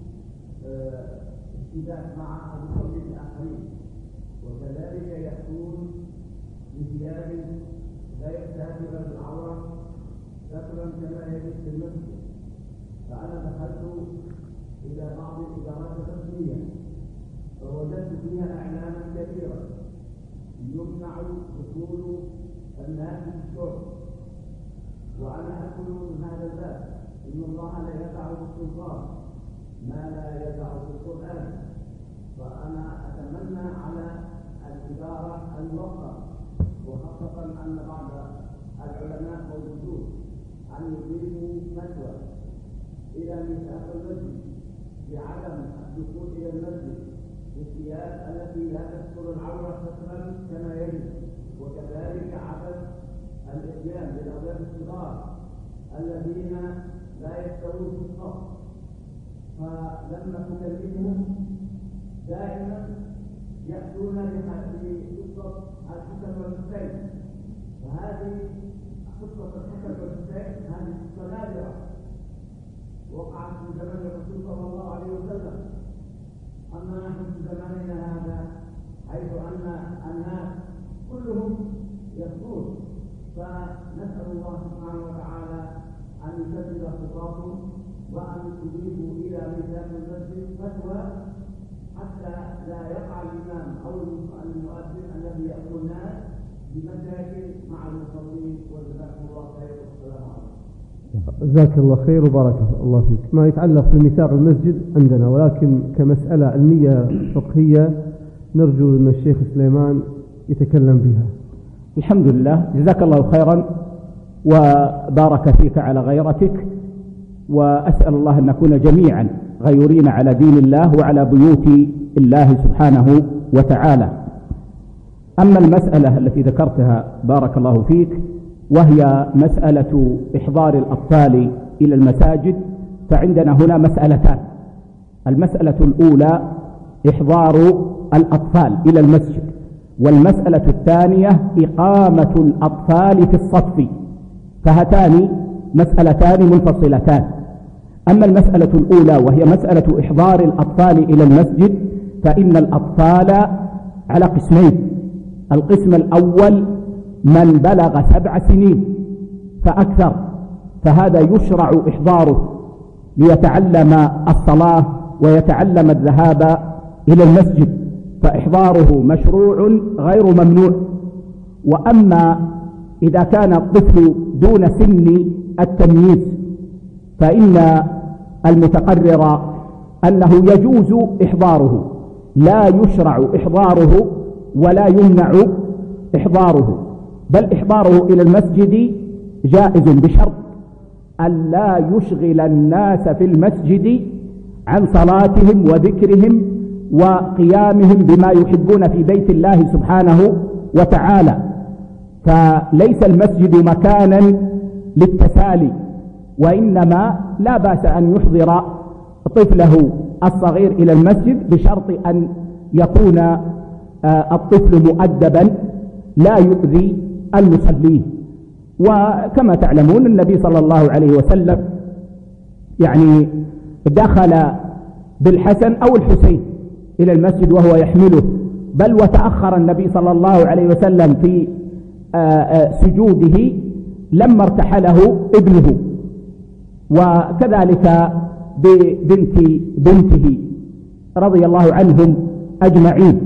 S5: اشتباك مع المصلين الآخرين. وكذلك يأتون بثياب غير ساترة العورة سترا كما يجب في المسجد. فأنا دخلت إلى بعض الإدارات الرسمية فوجدت فيها إعلانا كثيرا يمنع دخول الناس في الشرب، وأنا أقول من هذا الباب إن الله لا يدع بالسلطان ما لا يدع بالقرآن. فأنا أتمنى على الإدارة الموقرة، وخاصة أن بعض العلماء موجودون، أن يضيفوا فتوى إلى ميثاق المسجد بعدم الدخول إلى المسجد بالثياب التي لا تستر العورة سترا كما يجب، وكذلك عدم الإتيان بالأولاد الصغار الذين لا يستوون في الصف. فلما تكلمهم دائما يأتون بقصة الحسن والحسين، وهذه قصة الحسن والحسين هذه قصة نادرة وقعت في زمن الرسول صلى الله عليه وسلم. أما نحن في زماننا هذا حيث أن الناس كلهم يخطون، فنسأل الله سبحانه وتعالى أن يسدد خطاكم وأن تضيفوا إلى ميثاق المسجد فتوى حتى لا يقع الإمام أو المؤذن الذي يأمر الناس بمشاكل مع المصلين. وجزاكم الله خير والسلام عليكم.
S1: جزاك الله خير وبارك الله فيك. ما يتعلق بميثاق المسجد عندنا، ولكن كمسألة علمية فقهية نرجو أن الشيخ سليمان يتكلم بها.
S4: الحمد لله، جزاك الله خيرا وبارك فيك على غيرتك، وأسأل الله أن نكون جميعا غيورين على دين الله وعلى بيوت الله سبحانه وتعالى. أما المسألة التي ذكرتها بارك الله فيك، وهي مسألة إحضار الأطفال إلى المساجد، فعندنا هنا مسألتان. المسألة الأولى إحضار الأطفال إلى المسجد، والمسألة الثانية إقامة الأطفال في الصف، فهاتان مسألتان منفصلتان. أما المسألة الأولى وهي مسألة إحضار الأطفال إلى المسجد، فإن الأطفال على قسمين. القسم الأول من بلغ سبع سنين فأكثر، فهذا يشرع إحضاره ليتعلم الصلاة ويتعلم الذهاب إلى المسجد، فإحضاره مشروع غير ممنوع. وأما إذا كان الطفل دون سن التمييز فإن المتقرر أنه يجوز إحضاره، لا يشرع إحضاره ولا يمنع إحضاره، بل إحضاره إلى المسجد جائز بشرط أن لا يشغل الناس في المسجد عن صلاتهم وذكرهم وقيامهم بما يحبون في بيت الله سبحانه وتعالى. فليس المسجد مكانا للتسالي، وإنما لا بأس أن يحضر طفله الصغير إلى المسجد بشرط أن يكون الطفل مؤدبا لا يؤذي المصلين. وكما تعلمون النبي صلى الله عليه وسلم يعني دخل بالحسن أو الحسين إلى المسجد وهو يحمله، بل وتأخر النبي صلى الله عليه وسلم في سجوده لما ارتحله ابنه، وكذلك ببنت بنته رضي الله عنهم أجمعين،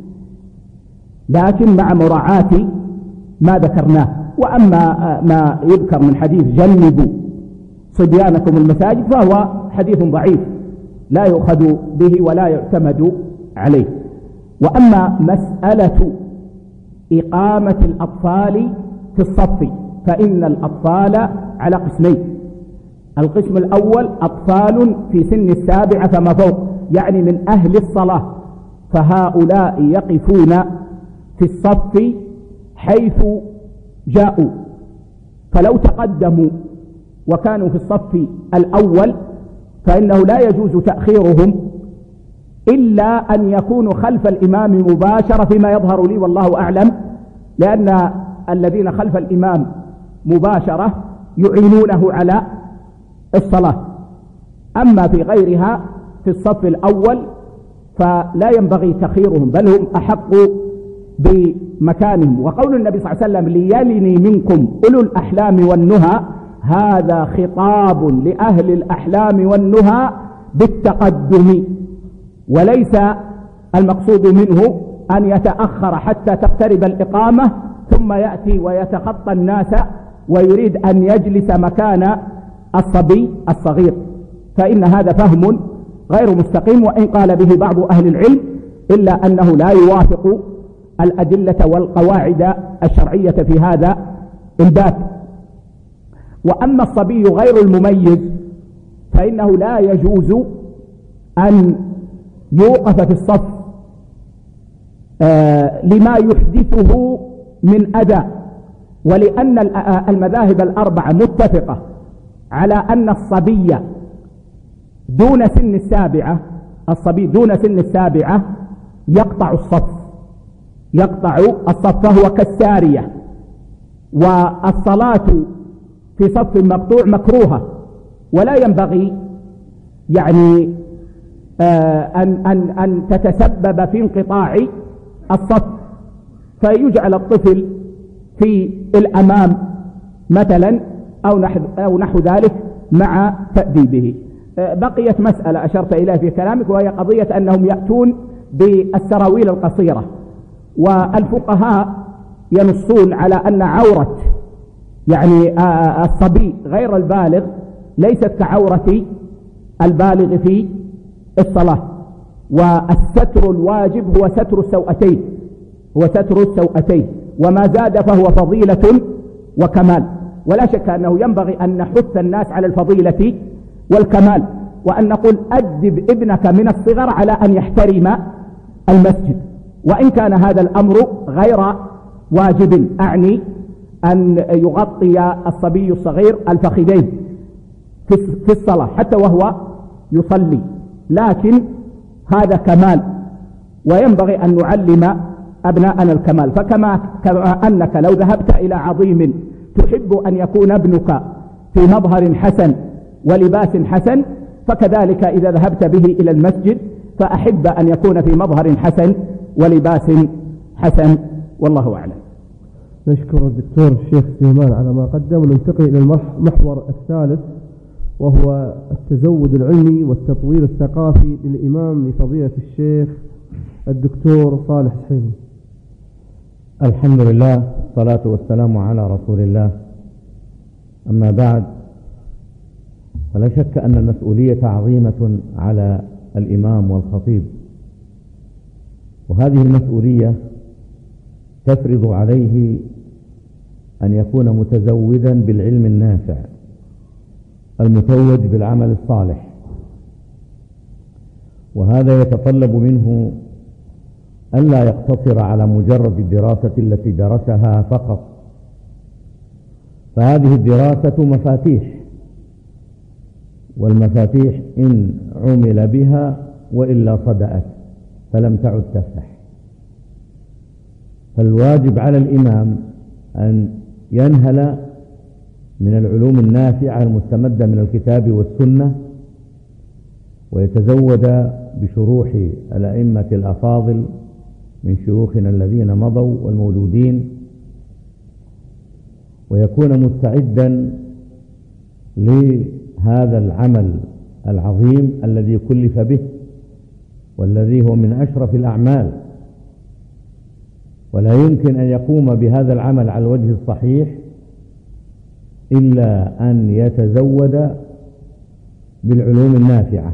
S4: لكن مع مراعاة ما ذكرناه. وأما ما يذكر من حديث جنبوا صبيانكم المساجد فهو حديث ضعيف لا يؤخذ به ولا يعتمد عليه. وأما مسألة إقامة الأطفال في الصف فإن الأطفال على قسمين. القسم الأول أطفال في سن السابعة فما فوق، يعني من أهل الصلاة، فهؤلاء يقفون في الصف حيث جاءوا، فلو تقدموا وكانوا في الصف الأول فإنه لا يجوز تأخيرهم إلا أن يكونوا خلف الإمام مباشرة فيما يظهر لي والله أعلم، لأن الذين خلف الإمام مباشرة يعينونه على الصلاة. أما في غيرها في الصف الأول فلا ينبغي تأخيرهم، بل هم أحق بمكانهم. وقول النبي صلى الله عليه وسلم ليلني منكم أولو الأحلام والنهى، هذا خطاب لأهل الأحلام والنهى بالتقدم، وليس المقصود منه أن يتأخر حتى تقترب الإقامة ثم يأتي ويتخطى الناس ويريد أن يجلس مكان الصبي الصغير، فإن هذا فهم غير مستقيم، وإن قال به بعض أهل العلم إلا أنه لا يوافق الأدلة والقواعد الشرعية في هذا الباب. وأما الصبي غير المميز فإنه لا يجوز أن يوقف في الصف آه لما يحدثه من أذى، ولأن المذاهب الأربعة متفقة على أن الصبي دون سن السابعة الصبي دون سن السابعة يقطع الصف يقطع الصف فهو كالسارية، والصلاة في صف مقطوع مكروهة، ولا ينبغي يعني آه أن, أن, أن تتسبب في انقطاع الصف، فيجعل الطفل في الأمام مثلا أو نحو, أو نحو ذلك مع تأديبه. آه بقيت مسألة أشرت إليها في كلامك، وهي قضية أنهم يأتون بالسراويل القصيرة، والفقهاء ينصون على أن عورة يعني آه الصبي غير البالغ ليست كعورة البالغ في الصلاة، والستر الواجب هو ستر السوأتين هو ستر السوأتين وما زاد فهو فضيلة وكمال. ولا شك أنه ينبغي أن نحث الناس على الفضيلة والكمال، وأن نقول أدب ابنك من الصغر على أن يحترم المسجد، وإن كان هذا الأمر غير واجب، أعني أن يغطي الصبي الصغير الفخذين في الصلاة حتى وهو يصلي، لكن هذا كمال، وينبغي أن نعلم أبناءنا الكمال. فكما كما أنك لو ذهبت إلى عظيم تحب أن يكون ابنك في مظهر حسن ولباس حسن، فكذلك إذا ذهبت به إلى المسجد فأحب أن يكون في مظهر حسن ولباس حسن، والله أعلم.
S1: نشكر الدكتور الشيخ سليمان على ما قدم، وننتقل إلى المحور الثالث وهو التزود العلمي والتطوير الثقافي للإمام لفضيلة الشيخ الدكتور صالح سحيمي.
S2: الحمد لله، الصلاة والسلام على رسول الله. أما بعد، فلا شك أن المسؤولية عظيمة على الإمام والخطيب، وهذه المسؤولية تفرض عليه أن يكون متزودا بالعلم النافع المتوج بالعمل الصالح، وهذا يتطلب منه ألا يقتصر على مجرد الدراسة التي درسها فقط، فهذه الدراسة مفاتيح، والمفاتيح إن عمل بها وإلا صدأت فلم تعد تفتح. فالواجب على الإمام أن ينهل من العلوم النافعة المستمدة من الكتاب والسنة، ويتزود بشروح الأئمة الأفاضل من شيوخنا الذين مضوا والمولودين، ويكون مستعدا لهذا العمل العظيم الذي كلف به، والذي هو من أشرف الأعمال، ولا يمكن أن يقوم بهذا العمل على الوجه الصحيح إلا أن يتزود بالعلوم النافعة.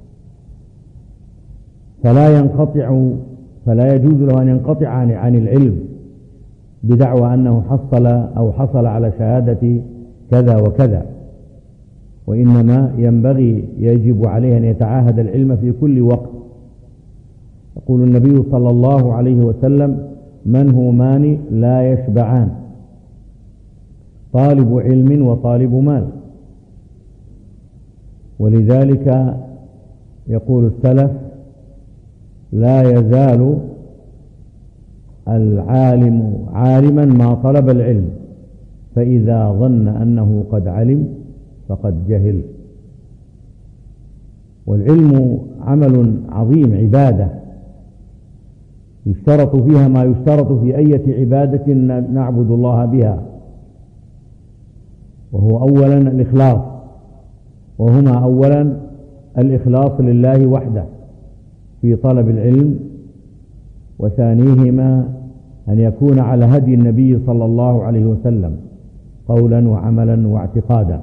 S2: فلا ينقطع فلا يجوز له أن ينقطع عن, عن العلم بدعوى أنه حصل أو حصل على شهادة كذا وكذا، وإنما ينبغي يجب عليه أن يتعاهد العلم في كل وقت. يقول النبي صلى الله عليه وسلم: منهومان لا يشبعان، طالب علم وطالب مال. ولذلك يقول السلف: لا يزال العالم عالما ما طلب العلم، فإذا ظن أنه قد علم فقد جهل. والعلم عمل عظيم، عبادة يشترط فيها ما يشترط في أي عبادة نعبد الله بها، وهو أولا الإخلاص، وهما أولا الإخلاص لله وحده في طلب العلم، وثانيهما أن يكون على هدي النبي صلى الله عليه وسلم قولا وعملا واعتقادا.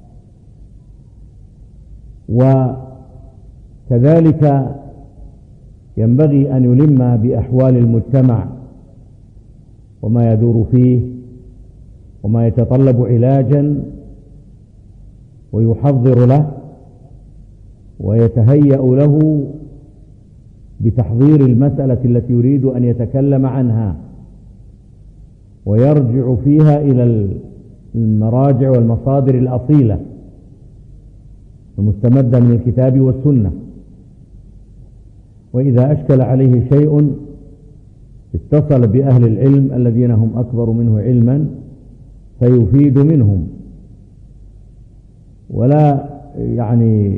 S2: وكذلك ينبغي أن يلم بأحوال المجتمع وما يدور فيه وما يتطلب علاجا، ويحضر له ويتهيأ له بتحضير المسألة التي يريد أن يتكلم عنها، ويرجع فيها إلى المراجع والمصادر الأصيلة المستمدة من الكتاب والسنة. وإذا أشكل عليه شيء اتصل بأهل العلم الذين هم أكبر منه علما فيفيد منهم، ولا يعني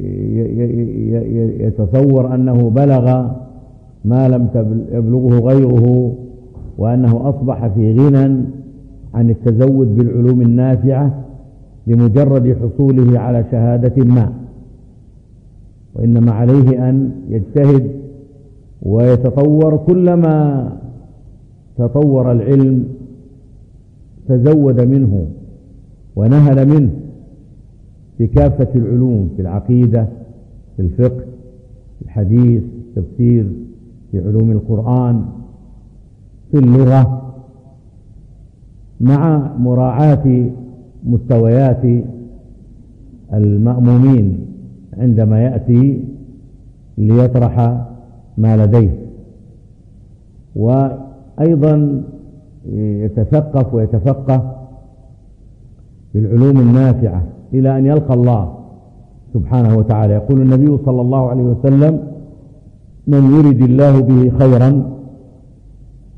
S2: يتصور أنه بلغ ما لم يبلغه غيره، وأنه أصبح في غنى عن التزود بالعلوم النافعة لمجرد حصوله على شهادة ما، وإنما عليه أن يجتهد ويتطور. كلما تطور العلم تزود منه ونهل منه في كافة العلوم، في العقيدة، في الفقه، في الحديث، في التفسير، في علوم القرآن، في اللغة، مع مراعاة مستويات المأمومين عندما يأتي ليطرح ما لديه. وأيضا يتثقف ويتفقه بالعلوم النافعة إلى أن يلقى الله سبحانه وتعالى. يقول النبي صلى الله عليه وسلم: من يرد الله به خيرا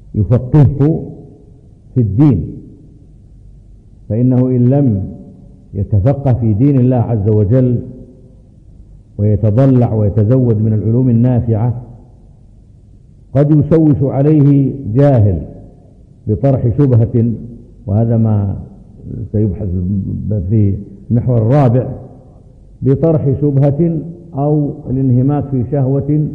S2: يفقهه في الدين، فإنه إن لم يتفقه في دين الله عز وجل ويتضلع ويتزود من العلوم النافعة، قد يشوش عليه جاهل بطرح شبهة، وهذا ما سيبحث في المحور الرابع، بطرح شبهة أو الانهماك في شهوة،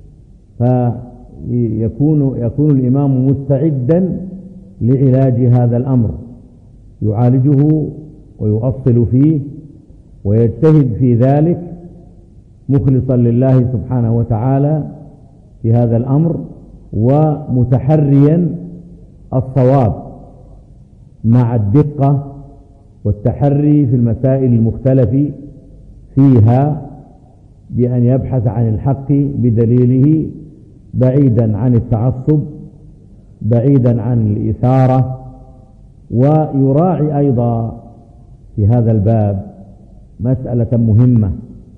S2: فيكون يكون الإمام مستعدا لعلاج هذا الأمر، يعالجه ويؤصل فيه ويجتهد في ذلك مخلصا لله سبحانه وتعالى في هذا الأمر، ومتحريا الصواب مع الدقة والتحري في المسائل المختلف فيها، بأن يبحث عن الحق بدليله بعيدا عن التعصب، بعيدا عن الإثارة. ويراعي أيضا في هذا الباب مسألة مهمة،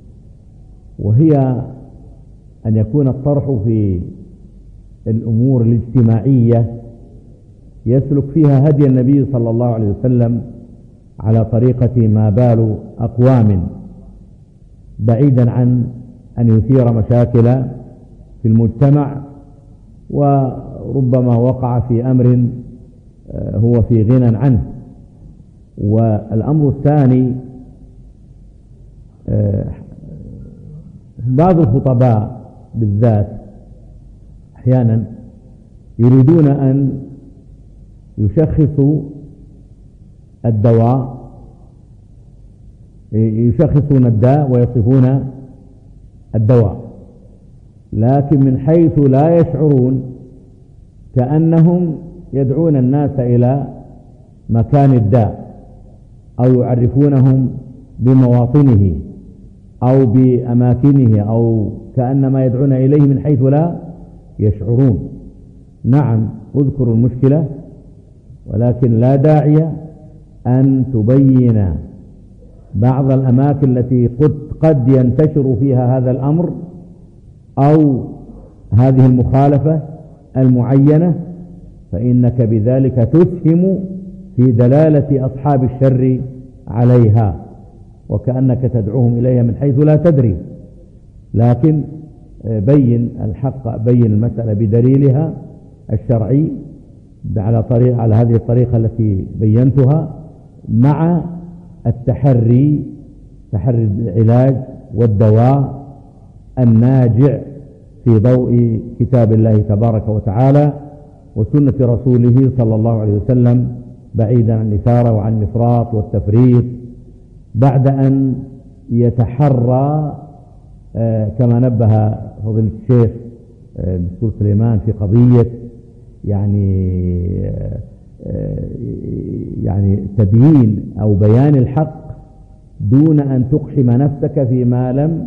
S2: وهي أن يكون الطرح في الأمور الاجتماعية يسلك فيها هدي النبي صلى الله عليه وسلم على طريقة ما بال أقوام، بعيدا عن أن يثير مشاكل في المجتمع، وربما وقع في أمر هو في غنى عنه. والأمر الثاني، بعض الخطباء بالذات أحيانا يريدون أن يشخصوا الدواء، يشخصون الداء ويصفون الدواء، لكن من حيث لا يشعرون كأنهم يدعون الناس إلى مكان الداء، أو يعرفونهم بمواطنه أو بأماكنه، أو كأنما يدعون إليه من حيث لا يشعرون. نعم، اذكروا المشكلة، ولكن لا داعي أن تبين بعض الأماكن التي قد, قد ينتشر فيها هذا الأمر أو هذه المخالفة المعينة، فإنك بذلك تسهم في دلالة أصحاب الشر عليها، وكأنك تدعوهم إليها من حيث لا تدري. لكن بين الحق، بين المسألة بدليلها الشرعي على طريق على هذه الطريقة التي بينتها، مع التحري، تحري العلاج والدواء الناجع في ضوء كتاب الله تبارك وتعالى وسنة رسوله صلى الله عليه وسلم، بعيدا عن الإثارة وعن الإفراط والتفريط، بعد أن يتحرى آه كما نبه فضيلة الشيخ الدكتور آه سليمان في قضية يعني آه يعني تبيين أو بيان الحق دون أن تقحم نفسك فيما لم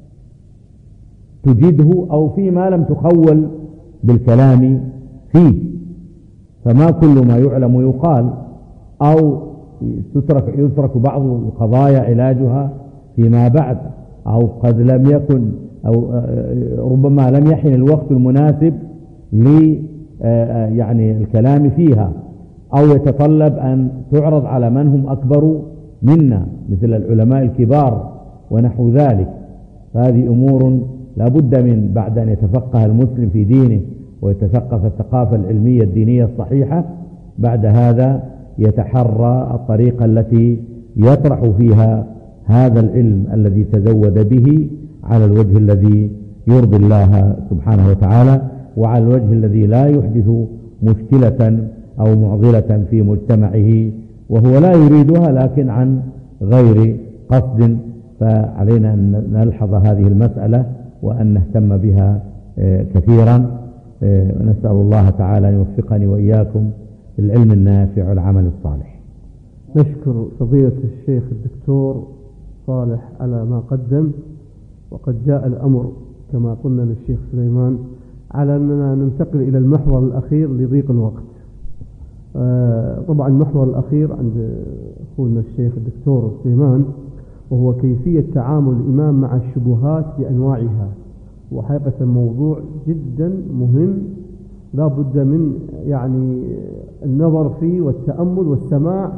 S2: تجده أو فيما لم تخول بالكلام فيه. فما كل ما يعلم يقال، أو تترك يترك بعض القضايا علاجها فيما بعد، أو قد لم يكن أو ربما لم يحن الوقت المناسب ل يعني الكلام فيها، أو يتطلب أن تعرض على من هم أكبر منا مثل العلماء الكبار ونحو ذلك. فهذه أمور لا بد من بعد أن يتفقه المسلم في دينه ويتثقف الثقافة العلمية الدينية الصحيحة، بعد هذا يتحرى الطريقة التي يطرح فيها هذا العلم الذي تزود به على الوجه الذي يرضي الله سبحانه وتعالى، وعلى الوجه الذي لا يحدث مشكلة أو معضلة في مجتمعه وهو لا يريدها لكن عن غير قصد. فعلينا أن نلحظ هذه المسألة وأن نهتم بها كثيرا. ونسأل الله تعالى أن يوفقني وإياكم للعلم النافع والعمل الصالح.
S1: نشكر فضيلة الشيخ الدكتور صالح على ما قدم، وقد جاء الأمر كما قلنا للشيخ سليمان على أننا ننتقل إلى المحور الأخير لضيق الوقت. طبعا المحور الأخير عند أخونا الشيخ الدكتور سليمان، وهو كيفية تعامل الإمام مع الشبهات بأنواعها. وحقيقة الموضوع جدا مهم، لا بد من يعني النظر فيه والتأمل والسماع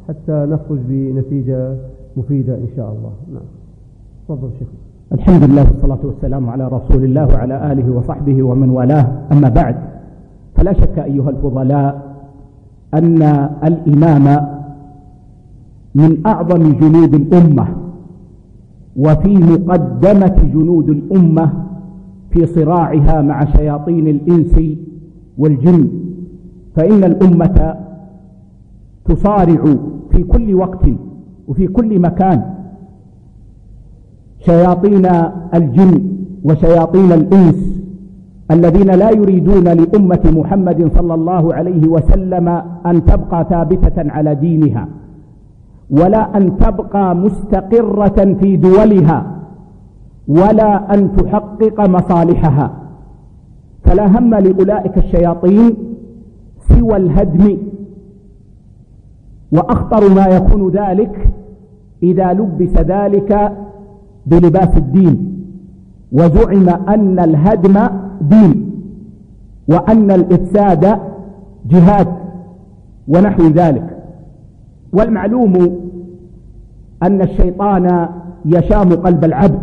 S1: حتى نخرج بنتيجة مفيدة إن شاء الله. نعم تفضل شيخ.
S4: الحمد لله والصلاة والسلام على رسول الله وعلى آله وصحبه ومن والاه، أما بعد، فلا شك أيها الفضلاء أن الإمام من أعظم جنود الأمة، وفي مقدمة جنود الأمة في صراعها مع شياطين الإنس والجن، فإن الأمة تصارع في كل وقت وفي كل مكان شياطين الجن وشياطين الإنس الذين لا يريدون لأمة محمد صلى الله عليه وسلم أن تبقى ثابتة على دينها، ولا أن تبقى مستقرة في دولها، ولا أن تحقق مصالحها. فلا هم لأولئك الشياطين سوى الهدم، وأخطر ما يكون ذلك إذا لبس ذلك بلباس الدين، وزعم أن الهدم دين، وأن الإفساد جهاد ونحو ذلك. والمعلوم أن الشيطان يشام قلب العبد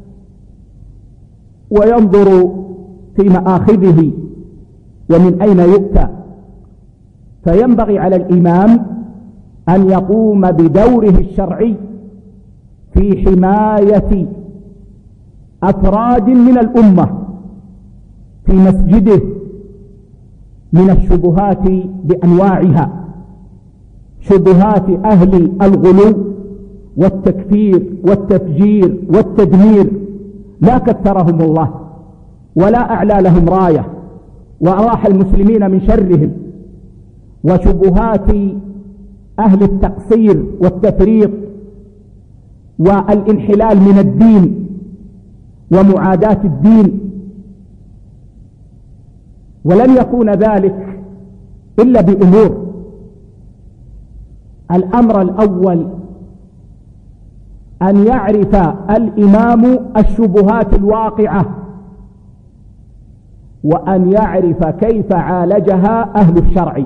S4: وينظر في مآخذه ومن أين يؤتى، فينبغي على الإمام أن يقوم بدوره الشرعي في حماية أفراد من الأمة في مسجده من الشبهات بأنواعها، شبهات أهل الغلو والتكفير والتفجير والتدمير، لا كثرهم الله ولا أعلى لهم راية وأراح المسلمين من شرهم، وشبهات أهل التقصير والتفريط والانحلال من الدين ومعاداة الدين. ولن يكون ذلك إلا بأمور. الأمر الأول أن يعرف الإمام الشبهات الواقعة، وأن يعرف كيف عالجها أهل الشرع.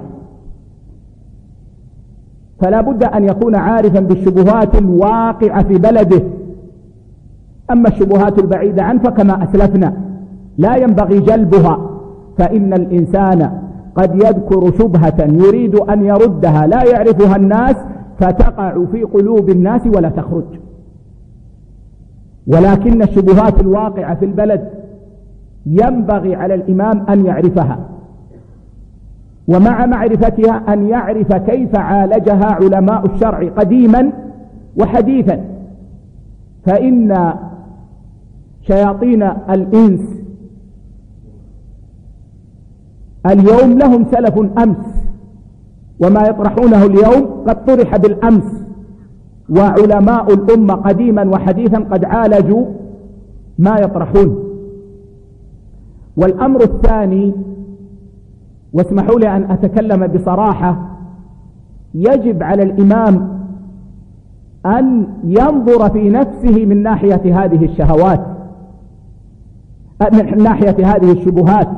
S4: فلا بد أن يكون عارفا بالشبهات الواقعة في بلده. أما الشبهات البعيدة عنه فكما أسلفنا لا ينبغي جلبها، فإن الإنسان قد يذكر شبهة يريد أن يردها لا يعرفها الناس فتقع في قلوب الناس ولا تخرج. ولكن الشبهات الواقعة في البلد ينبغي على الإمام أن يعرفها، ومع معرفتها أن يعرف كيف عالجها علماء الشرع قديما وحديثا. فإن شياطين الإنس اليوم لهم سلف أمس، وما يطرحونه اليوم قد طرح بالأمس، وعلماء الأمة قديما وحديثا قد عالجوا ما يطرحون. والأمر الثاني، واسمحوا لي أن أتكلم بصراحة، يجب على الإمام أن ينظر في نفسه من ناحية هذه الشهوات، من ناحية هذه الشبهات.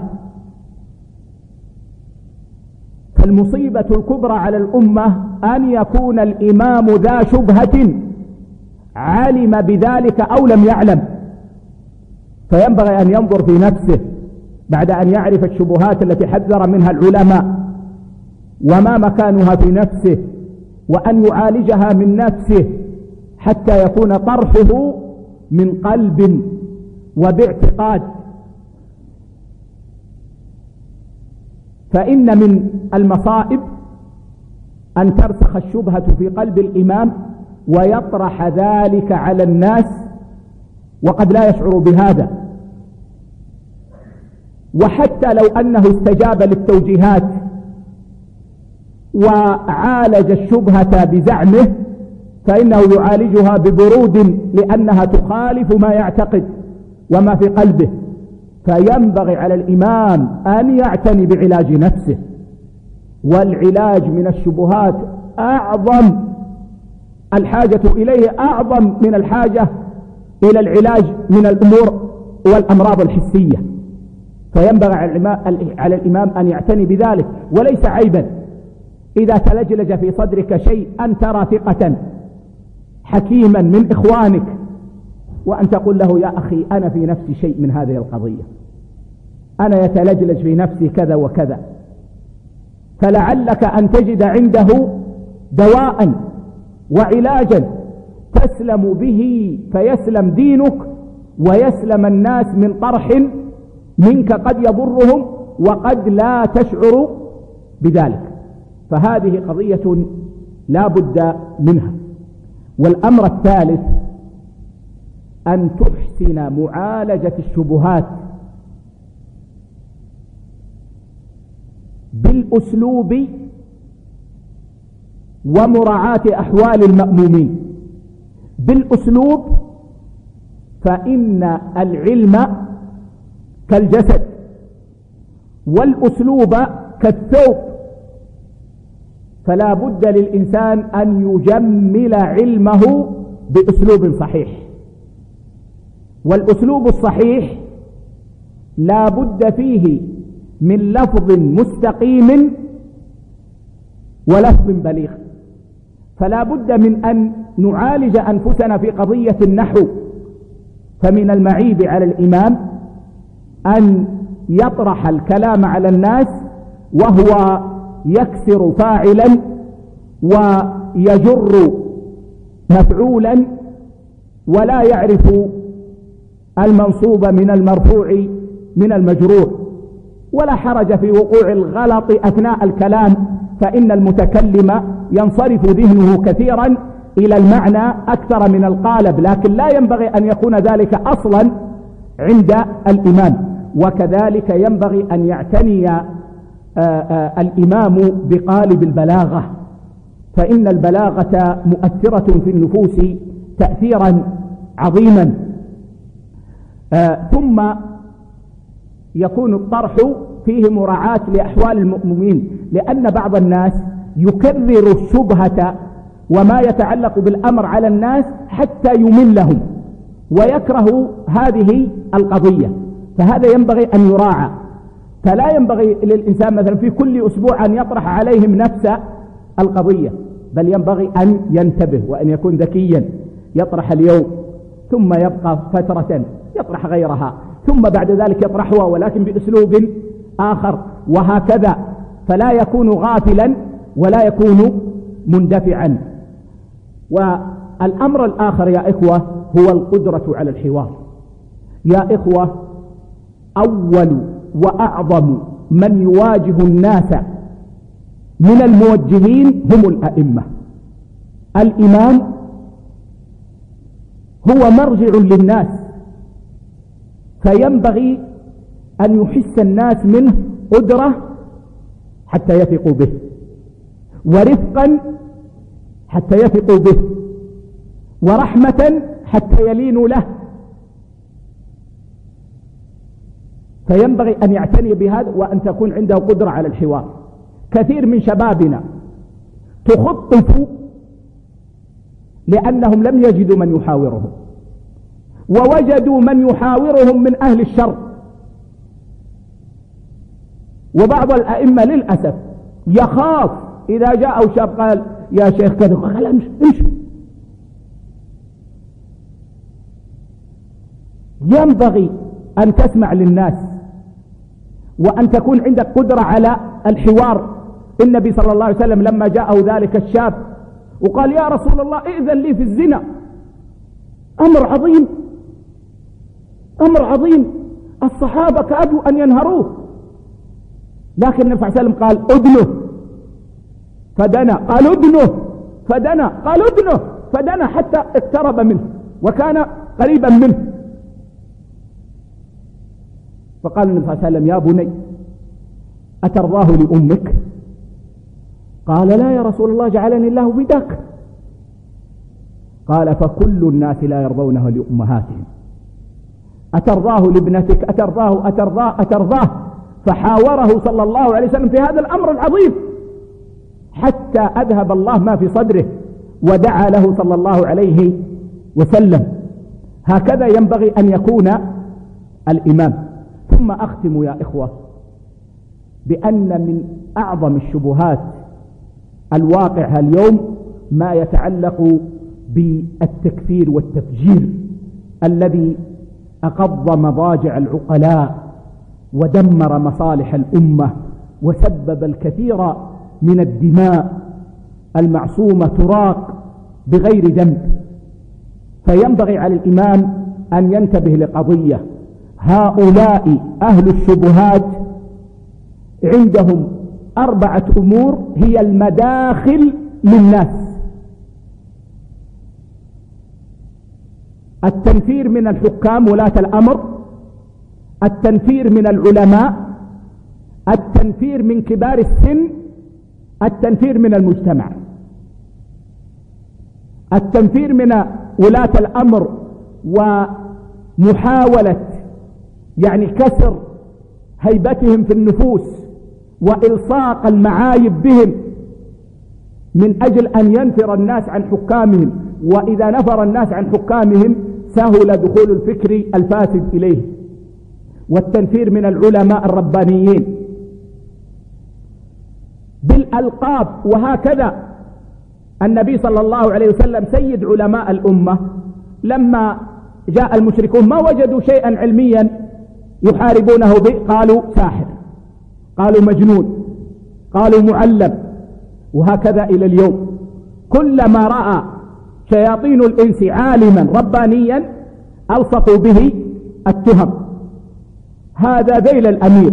S4: فالمصيبة الكبرى على الأمة أن يكون الإمام ذا شبهة علم بذلك أو لم يعلم، فينبغي أن ينظر في نفسه بعد أن يعرف الشبهات التي حذر منها العلماء وما مكانها في نفسه، وأن يعالجها من نفسه حتى يكون طرحه من قلب وباعتقاد. فإن من المصائب أن ترسخ الشبهة في قلب الإمام ويطرح ذلك على الناس وقد لا يشعر بهذا. وحتى لو أنه استجاب للتوجيهات وعالج الشبهة بزعمه فإنه يعالجها ببرود، لأنها تخالف ما يعتقد وما في قلبه. فينبغي على الإمام أن يعتني بعلاج نفسه، والعلاج من الشبهات أعظم، الحاجة إليه أعظم من الحاجة إلى العلاج من الأمور والأمراض الحسية. فينبغي على الإمام أن يعتني بذلك، وليس عيبا إذا تلجلج في صدرك شيء أن ترى ثقة حكيما من إخوانك وأن تقول له يا أخي أنا في نفسي شيء من هذه القضية، أنا يتلجلج في نفسي كذا وكذا، فلعلك أن تجد عنده دواء وعلاجا تسلم به فيسلم دينك ويسلم الناس من طرح منك قد يضرهم وقد لا تشعر بذلك. فهذه قضية لا بد منها. والأمر الثالث أن تحسن معالجة الشبهات بالأسلوب ومراعاة أحوال المأمومين. بالأسلوب فإن العلم كالجسد والأسلوب كالثوب، فلا بد للإنسان أن يجمل علمه بأسلوب صحيح. والأسلوب الصحيح لا بد فيه من لفظ مستقيم ولفظ بليغ. فلا بد من أن نعالج أنفسنا في قضية النحو، فمن المعيب على الإمام أن يطرح الكلام على الناس وهو يكسر فاعلا ويجر مفعولا ولا يعرف المنصوب من المرفوع من المجرور، ولا حرج في وقوع الغلط أثناء الكلام، فإن المتكلم ينصرف ذهنه كثيرا إلى المعنى أكثر من القالب، لكن لا ينبغي أن يكون ذلك أصلا عند الإمام. وكذلك ينبغي أن يعتني آآ آآ الإمام بقالب البلاغة، فإن البلاغة مؤثرة في النفوس تأثيرا عظيما. ثم يكون الطرح فيه مراعاة لأحوال المؤمنين، لأن بعض الناس يكرر الشبهة وما يتعلق بالأمر على الناس حتى يملهم ويكره هذه القضية، فهذا ينبغي أن يراعى. فلا ينبغي للإنسان مثلا في كل أسبوع أن يطرح عليهم نفس القضية، بل ينبغي أن ينتبه وأن يكون ذكيا، يطرح اليوم ثم يبقى فترة يطرح غيرها ثم بعد ذلك يطرحها ولكن بأسلوب آخر، وهكذا، فلا يكون غافلا ولا يكون مندفعا. والأمر الآخر يا إخوة هو القدرة على الحوار. يا إخوة، أول وأعظم من يواجه الناس من الموجهين هم الأئمة. الإمام هو مرجع للناس، فينبغي أن يحس الناس منه قدرة حتى يثقوا به، ورفقا حتى يثقوا به، ورحمة حتى يلينوا له. فينبغي أن يعتني بهذا وأن تكون عنده قدرة على الحوار. كثير من شبابنا تخطف لأنهم لم يجدوا من يحاورهم، ووجدوا من يحاورهم من أهل الشر. وبعض الأئمة للأسف يخاف إذا جاء شاب قال يا شيخ كذا، قال امشي امشي. ينبغي أن تسمع للناس وأن تكون عندك قدرة على الحوار. النبي صلى الله عليه وسلم لما جاءه ذلك الشاب وقال يا رسول الله ائذن لي في الزنا، أمر عظيم، أمر عظيم، الصحابة كادوا أن ينهروه، لكن النبي صلى الله عليه وسلم قال ادنه فدنا، قال ادنه فدنا، قال ادنه فدنا، حتى اقترب منه وكان قريبا منه. فقال النبي صلى الله عليه وسلم يا بني أترضاه لأمك؟ قال لا يا رسول الله، جعلني الله بداك. قال فكل الناس لا يرضونه لأمهاتهم، أترضاه لابنتك؟ أترضاه أترضاه أترضاه فحاوره صلى الله عليه وسلم في هذا الأمر العظيم حتى أذهب الله ما في صدره ودعا له صلى الله عليه وسلم. هكذا ينبغي أن يكون الإمام. ثم أختم يا إخوة بأن من أعظم الشبهات الواقع اليوم ما يتعلق بالتكفير والتفجير الذي أقض مضاجع العقلاء ودمر مصالح الأمة وسبب الكثير من الدماء المعصومة تراق بغير ذنب. فينبغي على الإمام أن ينتبه لقضية: هؤلاء أهل الشبهات عندهم أربعة أمور هي المداخل للناس: التنفير من الحكام ولاة الأمر، التنفير من العلماء، التنفير من كبار السن، التنفير من المجتمع. التنفير من ولاة الأمر ومحاولة يعني كسر هيبتهم في النفوس وإلصاق المعايب بهم من أجل أن ينفر الناس عن حكامهم، وإذا نفر الناس عن حكامهم سهل دخول الفكر الفاسد إليه. والتنفير من العلماء الربانيين بالألقاب، وهكذا النبي صلى الله عليه وسلم سيد علماء الأمة. لما جاء المشركون ما وجدوا شيئا علميا يحاربونه به، قالوا ساحر، قالوا مجنون، قالوا معلم. وهكذا إلى اليوم كلما رأى شياطين الإنس عالما ربانيا ألصقوا به التهم: هذا ذيل الأمير،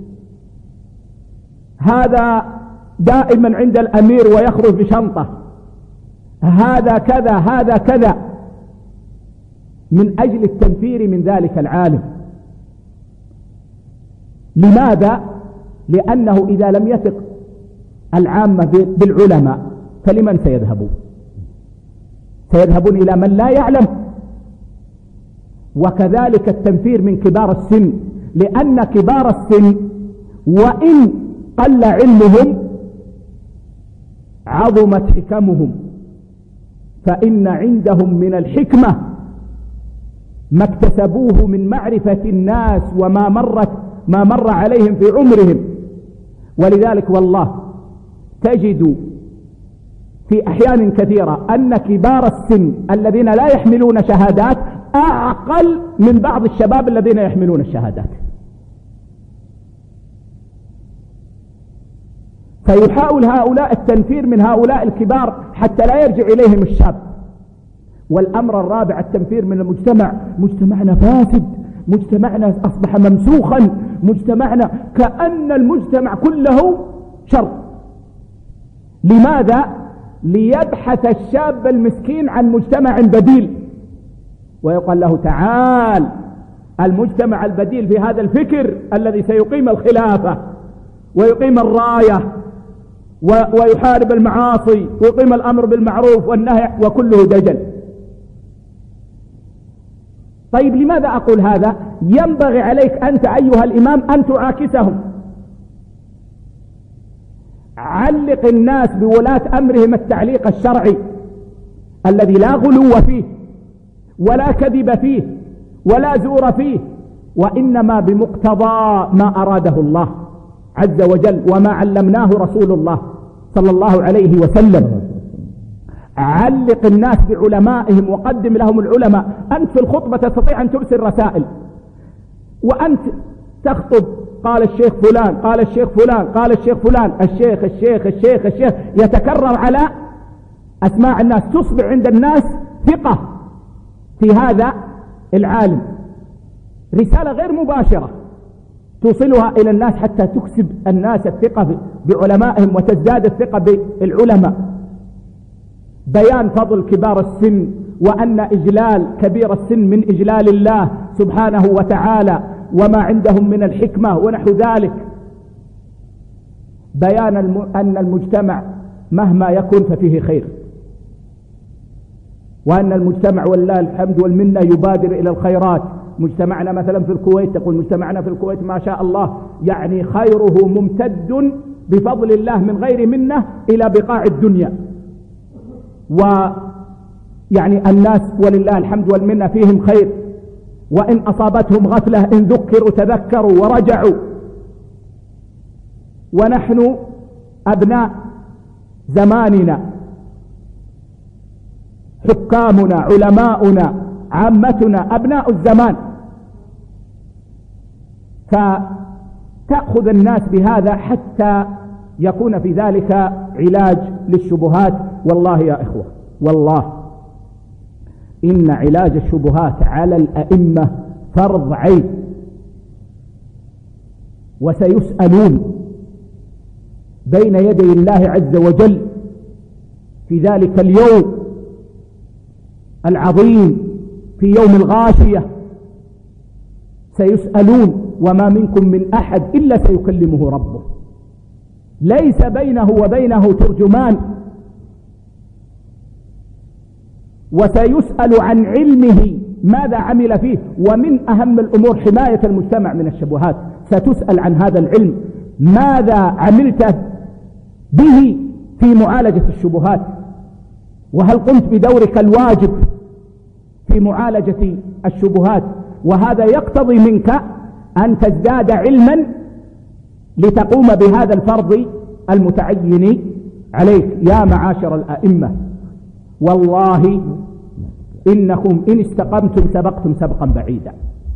S4: هذا دائما عند الأمير ويخرج بشنطة، هذا كذا هذا كذا، من أجل التنفير من ذلك العالم. لماذا؟ لأنه إذا لم يثق العامة بالعلماء فلمن سيذهبون؟ سيذهبون إلى من لا يعلم. وكذلك التنفير من كبار السن، لأن كبار السن وإن قل علمهم عظمت حكمهم، فإن عندهم من الحكمة ما اكتسبوه من معرفة الناس وما مرت ما مر عليهم في عمرهم. ولذلك والله تجد في أحيان كثيرة أن كبار السن الذين لا يحملون شهادات أعقل من بعض الشباب الذين يحملون الشهادات. فيحاول هؤلاء التنفير من هؤلاء الكبار حتى لا يرجع إليهم الشاب. والأمر الرابع التنفير من المجتمع. مجتمعنا فاسد، مجتمعنا أصبح ممسوخا، مجتمعنا كأن المجتمع كله شر. لماذا؟ ليبحث الشاب المسكين عن مجتمع بديل، ويقال له: تعال المجتمع البديل في هذا الفكر الذي سيقيم الخلافة ويقيم الراية ويحارب المعاصي ويقيم الأمر بالمعروف والنهي وكله دجل. طيب لماذا أقول هذا؟ ينبغي عليك أنت أيها الإمام أن تعاكسهم. علق الناس بولاة أمرهم التعليق الشرعي الذي لا غلو فيه ولا كذب فيه ولا زور فيه، وإنما بمقتضى ما أراده الله عز وجل وما علمناه رسول الله صلى الله عليه وسلم. علق الناس بعلمائهم وقدم لهم العلماء. أنت في الخطبة تستطيع أن ترسل رسائل، وأنت تخطب قال الشيخ فلان قال الشيخ فلان قال الشيخ فلان، الشيخ الشيخ الشيخ الشيخ يتكرر على أسماع الناس، تصبح عند الناس ثقة في هذا العالم. رسالة غير مباشرة توصلها إلى الناس حتى تكسب الناس الثقة بعلمائهم وتزداد الثقة بالعلماء. بيان فضل كبار السن وأن إجلال كبير السن من إجلال الله سبحانه وتعالى وما عندهم من الحكمة ونحو ذلك. بيان أن المجتمع مهما يكون ففيه خير، وأن المجتمع ولله الحمد والمنة يبادر إلى الخيرات. مجتمعنا مثلا في الكويت، تقول مجتمعنا في الكويت ما شاء الله يعني خيره ممتد بفضل الله من غير منة إلى بقاع الدنيا، ويعني الناس ولله الحمد والمنة فيهم خير، وإن أصابتهم غفلة إن ذكروا تذكروا ورجعوا. ونحن أبناء زماننا، حكامنا، علماؤنا، عامتنا، أبناء الزمان، فتأخذ الناس بهذا حتى يكون في ذلك علاج للشبهات. والله يا إخوة، والله إن علاج الشبهات على الأئمة فرض عين، وسيسألون بين يدي الله عز وجل في ذلك اليوم العظيم، في يوم الغاشية، سيسألون وما منكم من أحد إلا سيكلمه ربه، ليس بينه وبينه ترجمان، وسيسأل عن علمه ماذا عمل فيه. ومن أهم الأمور حماية المجتمع من الشبهات، ستسأل عن هذا العلم، ماذا عملت به في معالجة الشبهات، وهل قمت بدورك الواجب في معالجة الشبهات. وهذا يقتضي منك أن تزداد علما لتقوم بهذا الفرض المتعين عليك. يا معاشر الأئمة، والله إنكم إن استقمتم سبقتم سبقا بعيدا،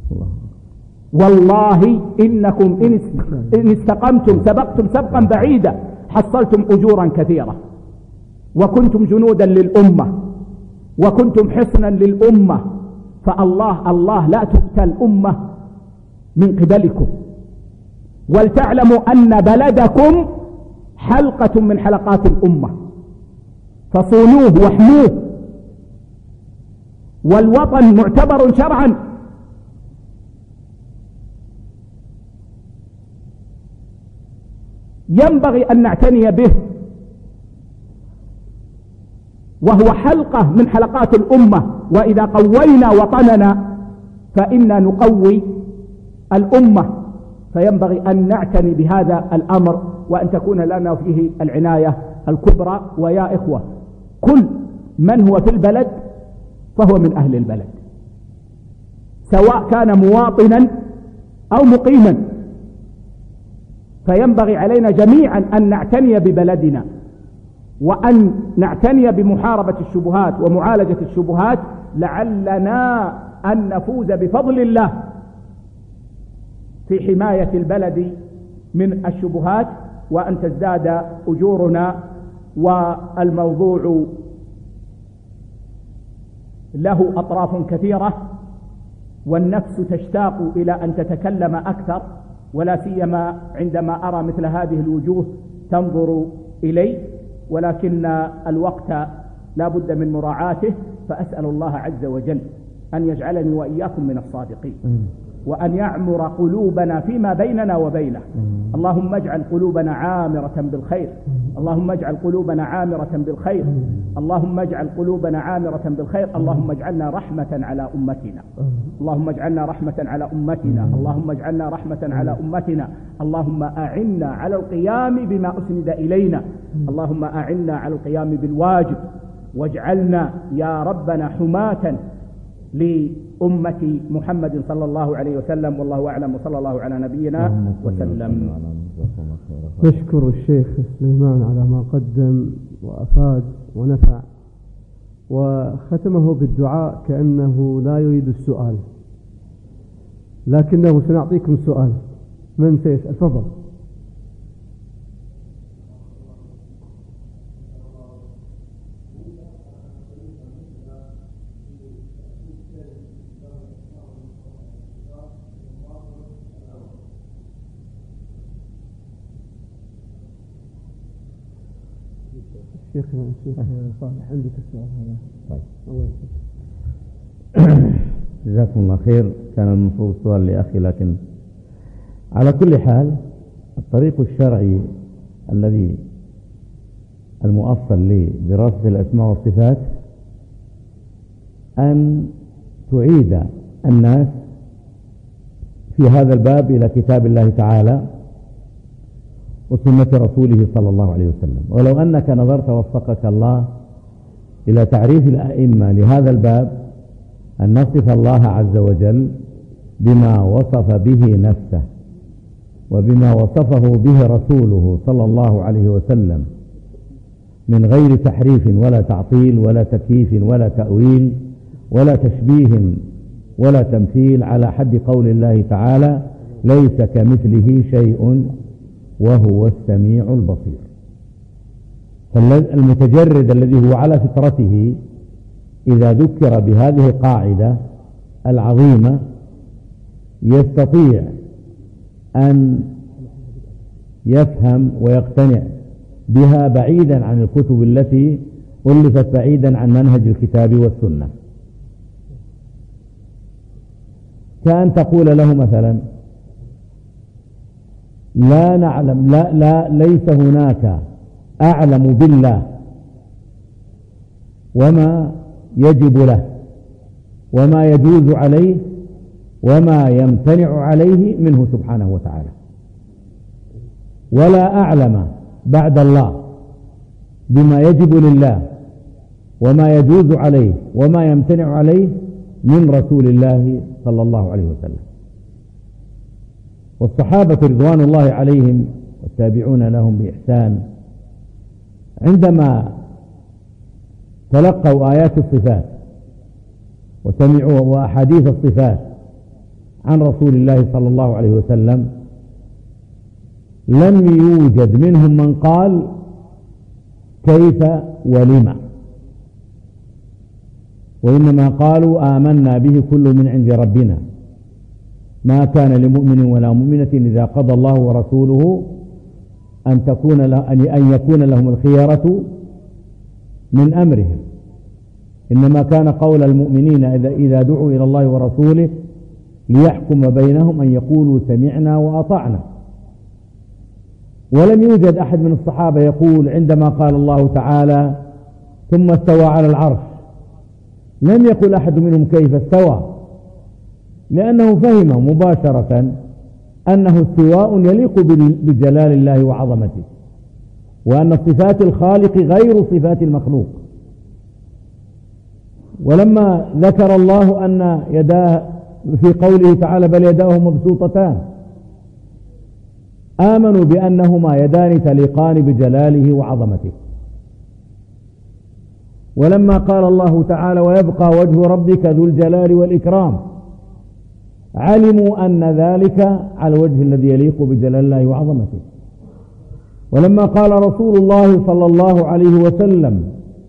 S4: والله إنكم إن استقمتم سبقتم سبقا بعيدا، حصلتم أجورا كثيرة، وكنتم جنودا للأمة، وكنتم حصنا للأمة. فالله الله لا تؤتى الأمة من قبلكم. ولتعلموا أن بلدكم حلقة من حلقات الأمة، فصونوه واحموه. والوطن معتبر شرعا، ينبغي أن نعتني به، وهو حلقة من حلقات الأمة. وإذا قوينا وطننا فإنا نقوي الأمة، فينبغي أن نعتني بهذا الأمر، وأن تكون لنا فيه العناية الكبرى. ويا إخوة، كل من هو في البلد فهو من أهل البلد، سواء كان مواطنا أو مقيما، فينبغي علينا جميعا أن نعتني ببلدنا، وأن نعتني بمحاربة الشبهات ومعالجة الشبهات، لعلنا أن نفوز بفضل الله في حماية البلد من الشبهات، وأن تزداد أجورنا. والموضوع له أطراف كثيرة، والنفس تشتاق إلى أن تتكلم أكثر، ولا سيما عندما أرى مثل هذه الوجوه تنظر إلي، ولكن الوقت لا بد من مراعاته. فأسأل الله عز وجل أن يجعلني وإياكم من الصادقين، وأن يعمر قلوبنا فيما بيننا وبينه. اللهم اجعل قلوبنا عامرة بالخير، اللهم اجعل قلوبنا عامرة بالخير، اللهم اجعل قلوبنا عامرة بالخير. اللهم اجعلنا رحمة على أمتنا، اللهم اجعلنا رحمة على أمتنا، اللهم اجعلنا رحمة على أمتنا. اللهم أعنا على القيام بما أسند إلينا، اللهم أعنا على القيام بالواجب، واجعلنا يا ربنا حماة لأمة محمد صلى الله عليه وسلم. والله أعلم، وصلى الله على نبينا وسلم.
S1: نشكر الشيخ سليمان على ما قدم وأفاد ونفع، وختمه بالدعاء كأنه لا يريد السؤال، لكنه سنعطيكم سؤال. من سيسأل؟ تفضل. شيخنا الشيخ صالح، عندك السؤال هذا؟
S2: طيب، جزاكم الله خير. كان المفروض سؤال لأخي، لكن على كل حال الطريق الشرعي الذي المؤصل لدراسة الأسماء والصفات أن تعيد الناس في هذا الباب إلى كتاب الله تعالى وسنة رسوله صلى الله عليه وسلم. ولو أنك نظرت وفقك الله إلى تعريف الأئمة لهذا الباب، أن نصف الله عز وجل بما وصف به نفسه وبما وصفه به رسوله صلى الله عليه وسلم، من غير تحريف ولا تعطيل ولا تكييف ولا تأويل ولا تشبيه ولا تمثيل، على حد قول الله تعالى: ليس كمثله شيء وهو السميع البصير. فالمتجرد الذي هو على فطرته إذا ذكر بهذه القاعدة العظيمة يستطيع أن يفهم ويقتنع بها بعيدا عن الكتب التي ألفت بعيدا عن منهج الكتاب والسنة. كأن تقول له مثلا: لا نعلم لا لا ليس هناك أعلم بالله وما يجب له وما يجوز عليه وما يمتنع عليه منه سبحانه وتعالى، ولا أعلم بعد الله بما يجب لله وما يجوز عليه وما يمتنع عليه من رسول الله صلى الله عليه وسلم. والصحابة رضوان الله عليهم والتابعون لهم بإحسان عندما تلقوا آيات الصفات وسمعوا وأحاديث الصفات عن رسول الله صلى الله عليه وسلم لم يوجد منهم من قال كيف ولما، وإنما قالوا آمنا به كل من عند ربنا ما كان لمؤمن ولا مؤمنة إذا قضى الله ورسوله أن تكون له أن يكون لهم الخيرة من أمرهم، إنما كان قول المؤمنين إذا إذا دعوا إلى الله ورسوله ليحكم بينهم أن يقولوا سمعنا وأطعنا. ولم يوجد أحد من الصحابة يقول عندما قال الله تعالى ثم استوى على العرش لم يقل أحد منهم كيف استوى، لأنه فهم مباشرة أنه استواء يليق بجلال الله وعظمته، وأن صفات الخالق غير صفات المخلوق. ولما ذكر الله أن يداه في قوله تعالى بل يداه مبسوطتان آمنوا بأنهما يدان تليقان بجلاله وعظمته. ولما قال الله تعالى ويبقى وجه ربك ذو الجلال والإكرام علموا أن ذلك على الوجه الذي يليق بجلال الله وعظمته. ولما قال رسول الله صلى الله عليه وسلم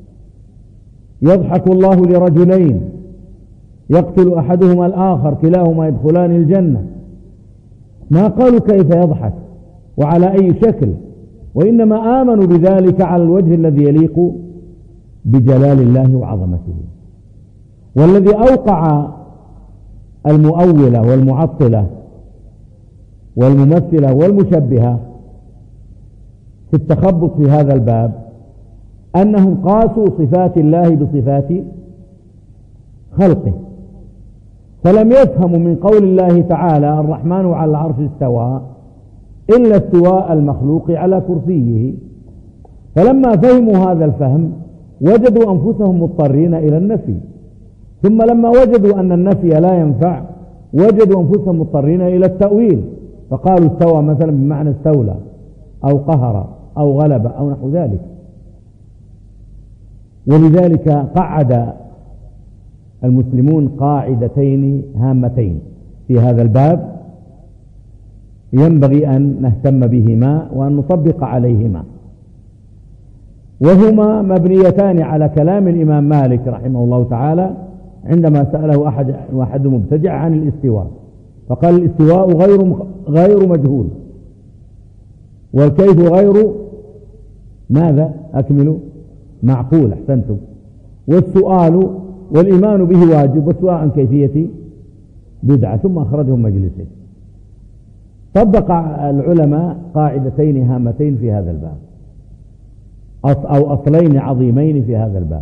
S2: يضحك الله لرجلين يقتل أحدهما الآخر كلاهما يدخلان الجنة، ما قالوا كيف يضحك وعلى أي شكل، وإنما آمنوا بذلك على الوجه الذي يليق بجلال الله وعظمته. والذي أوقع المؤولة والمعطلة والممثلة والمشبهة في التخبط في هذا الباب أنهم قاسوا صفات الله بصفات خلقه، فلم يفهموا من قول الله تعالى الرحمن على العرش استوى إلا استواء المخلوق على كرسيه. فلما فهموا هذا الفهم وجدوا أنفسهم مضطرين إلى النفي، ثم لما وجدوا أن النفي لا ينفع وجدوا أنفسهم مضطرين إلى التأويل، فقالوا استوى مثلا بمعنى استولى أو قهر أو غلب أو نحو ذلك. ولذلك قعد المسلمون قاعدتين هامتين في هذا الباب ينبغي أن نهتم بهما وأن نطبق عليهما، وهما مبنيتان على كلام الإمام مالك رحمه الله تعالى عندما سأله أحد واحد مبتدع عن الاستواء فقال الاستواء غير غير مجهول، والكيف غير ماذا أكملوا معقول أحسنتم، والسؤال والإيمان به واجب والسؤال عن كيفية بدعة، ثم أخرجهم مجلسين. طبق العلماء قاعدتين هامتين في هذا الباب أو أصلين عظيمين في هذا الباب.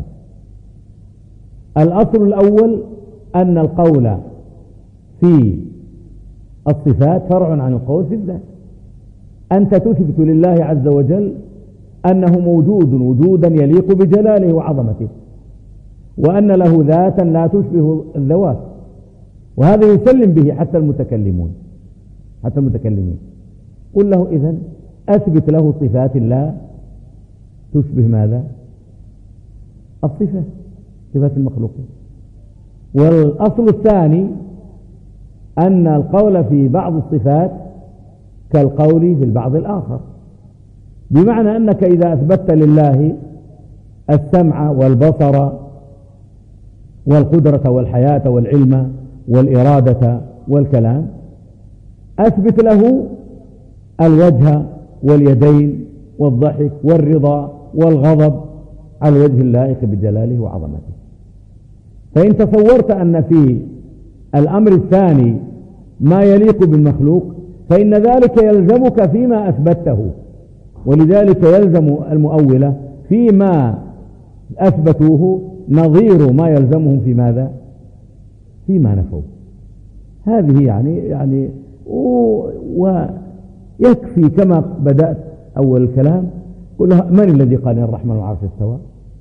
S2: الأصل الأول أن القول في الصفات فرع عن القول في الذات. أنت تثبت لله عز وجل أنه موجود وجودا يليق بجلاله وعظمته، وأن له ذاتا لا تشبه الذوات، وهذا يسلم به حتى المتكلمون حتى المتكلمين قل له إذن أثبت له صفات الله تشبه ماذا؟ الصفة، صفة المخلوقين. والأصل الثاني أن القول في بعض الصفات كالقول في البعض الآخر، بمعنى أنك إذا أثبتت لله السمع والبصر والقدرة والحياة والعلم والإرادة والكلام، أثبت له الوجه واليدين والضحك والرضا والغضب على الوجه اللائق بجلاله وعظمته. فإن تصورت أن في الأمر الثاني ما يليق بالمخلوق فإن ذلك يلزمك فيما أثبته، ولذلك يلزم المؤولة فيما أثبتوه نظير ما يلزمهم في ماذا؟ فيما نفوه. هذه يعني يعني ويكفي كما بدأت أول الكلام، قل من الذي قال إن الرحمن والعرش استوى؟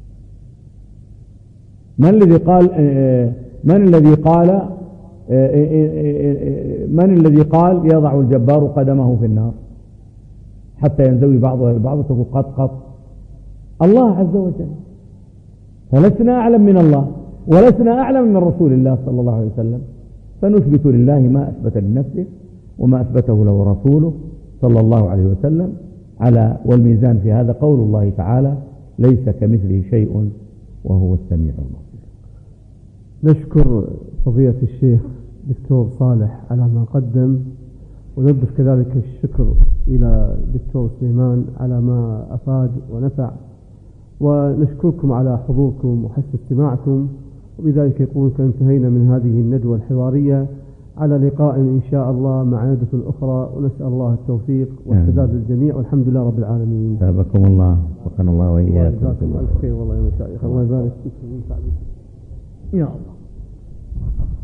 S2: من الذي قال من الذي قال من الذي قال يضع الجبار قدمه في النار حتى ينزوي بعضها البعض تقول قد قد؟ الله عز وجل. فلسنا أعلم من الله ولسنا أعلم من رسول الله صلى الله عليه وسلم، فنثبت لله ما أثبت لنفسه وما أثبته له رسوله صلى الله عليه وسلم. على والميزان في هذا قول الله تعالى ليس كمثله شيء وهو السميع البصير.
S1: نشكر فضيلة الشيخ دكتور صالح على ما قدم، ونضيف كذلك الشكر إلى دكتور سليمان على ما أفاد ونفع، ونشكركم على حضوركم وحسن استماعكم. وبذلك يكون انتهينا من هذه الندوة الحوارية، على لقاء إن شاء الله مع ندوة أخرى، ونسأل الله التوفيق والسداد للجميع، والحمد لله رب العالمين.
S2: سابقكم الله وكان الله وإياكم.
S1: جزاكم الله خير والله يا مشايخ، الله يبارك فيكم. يا الله.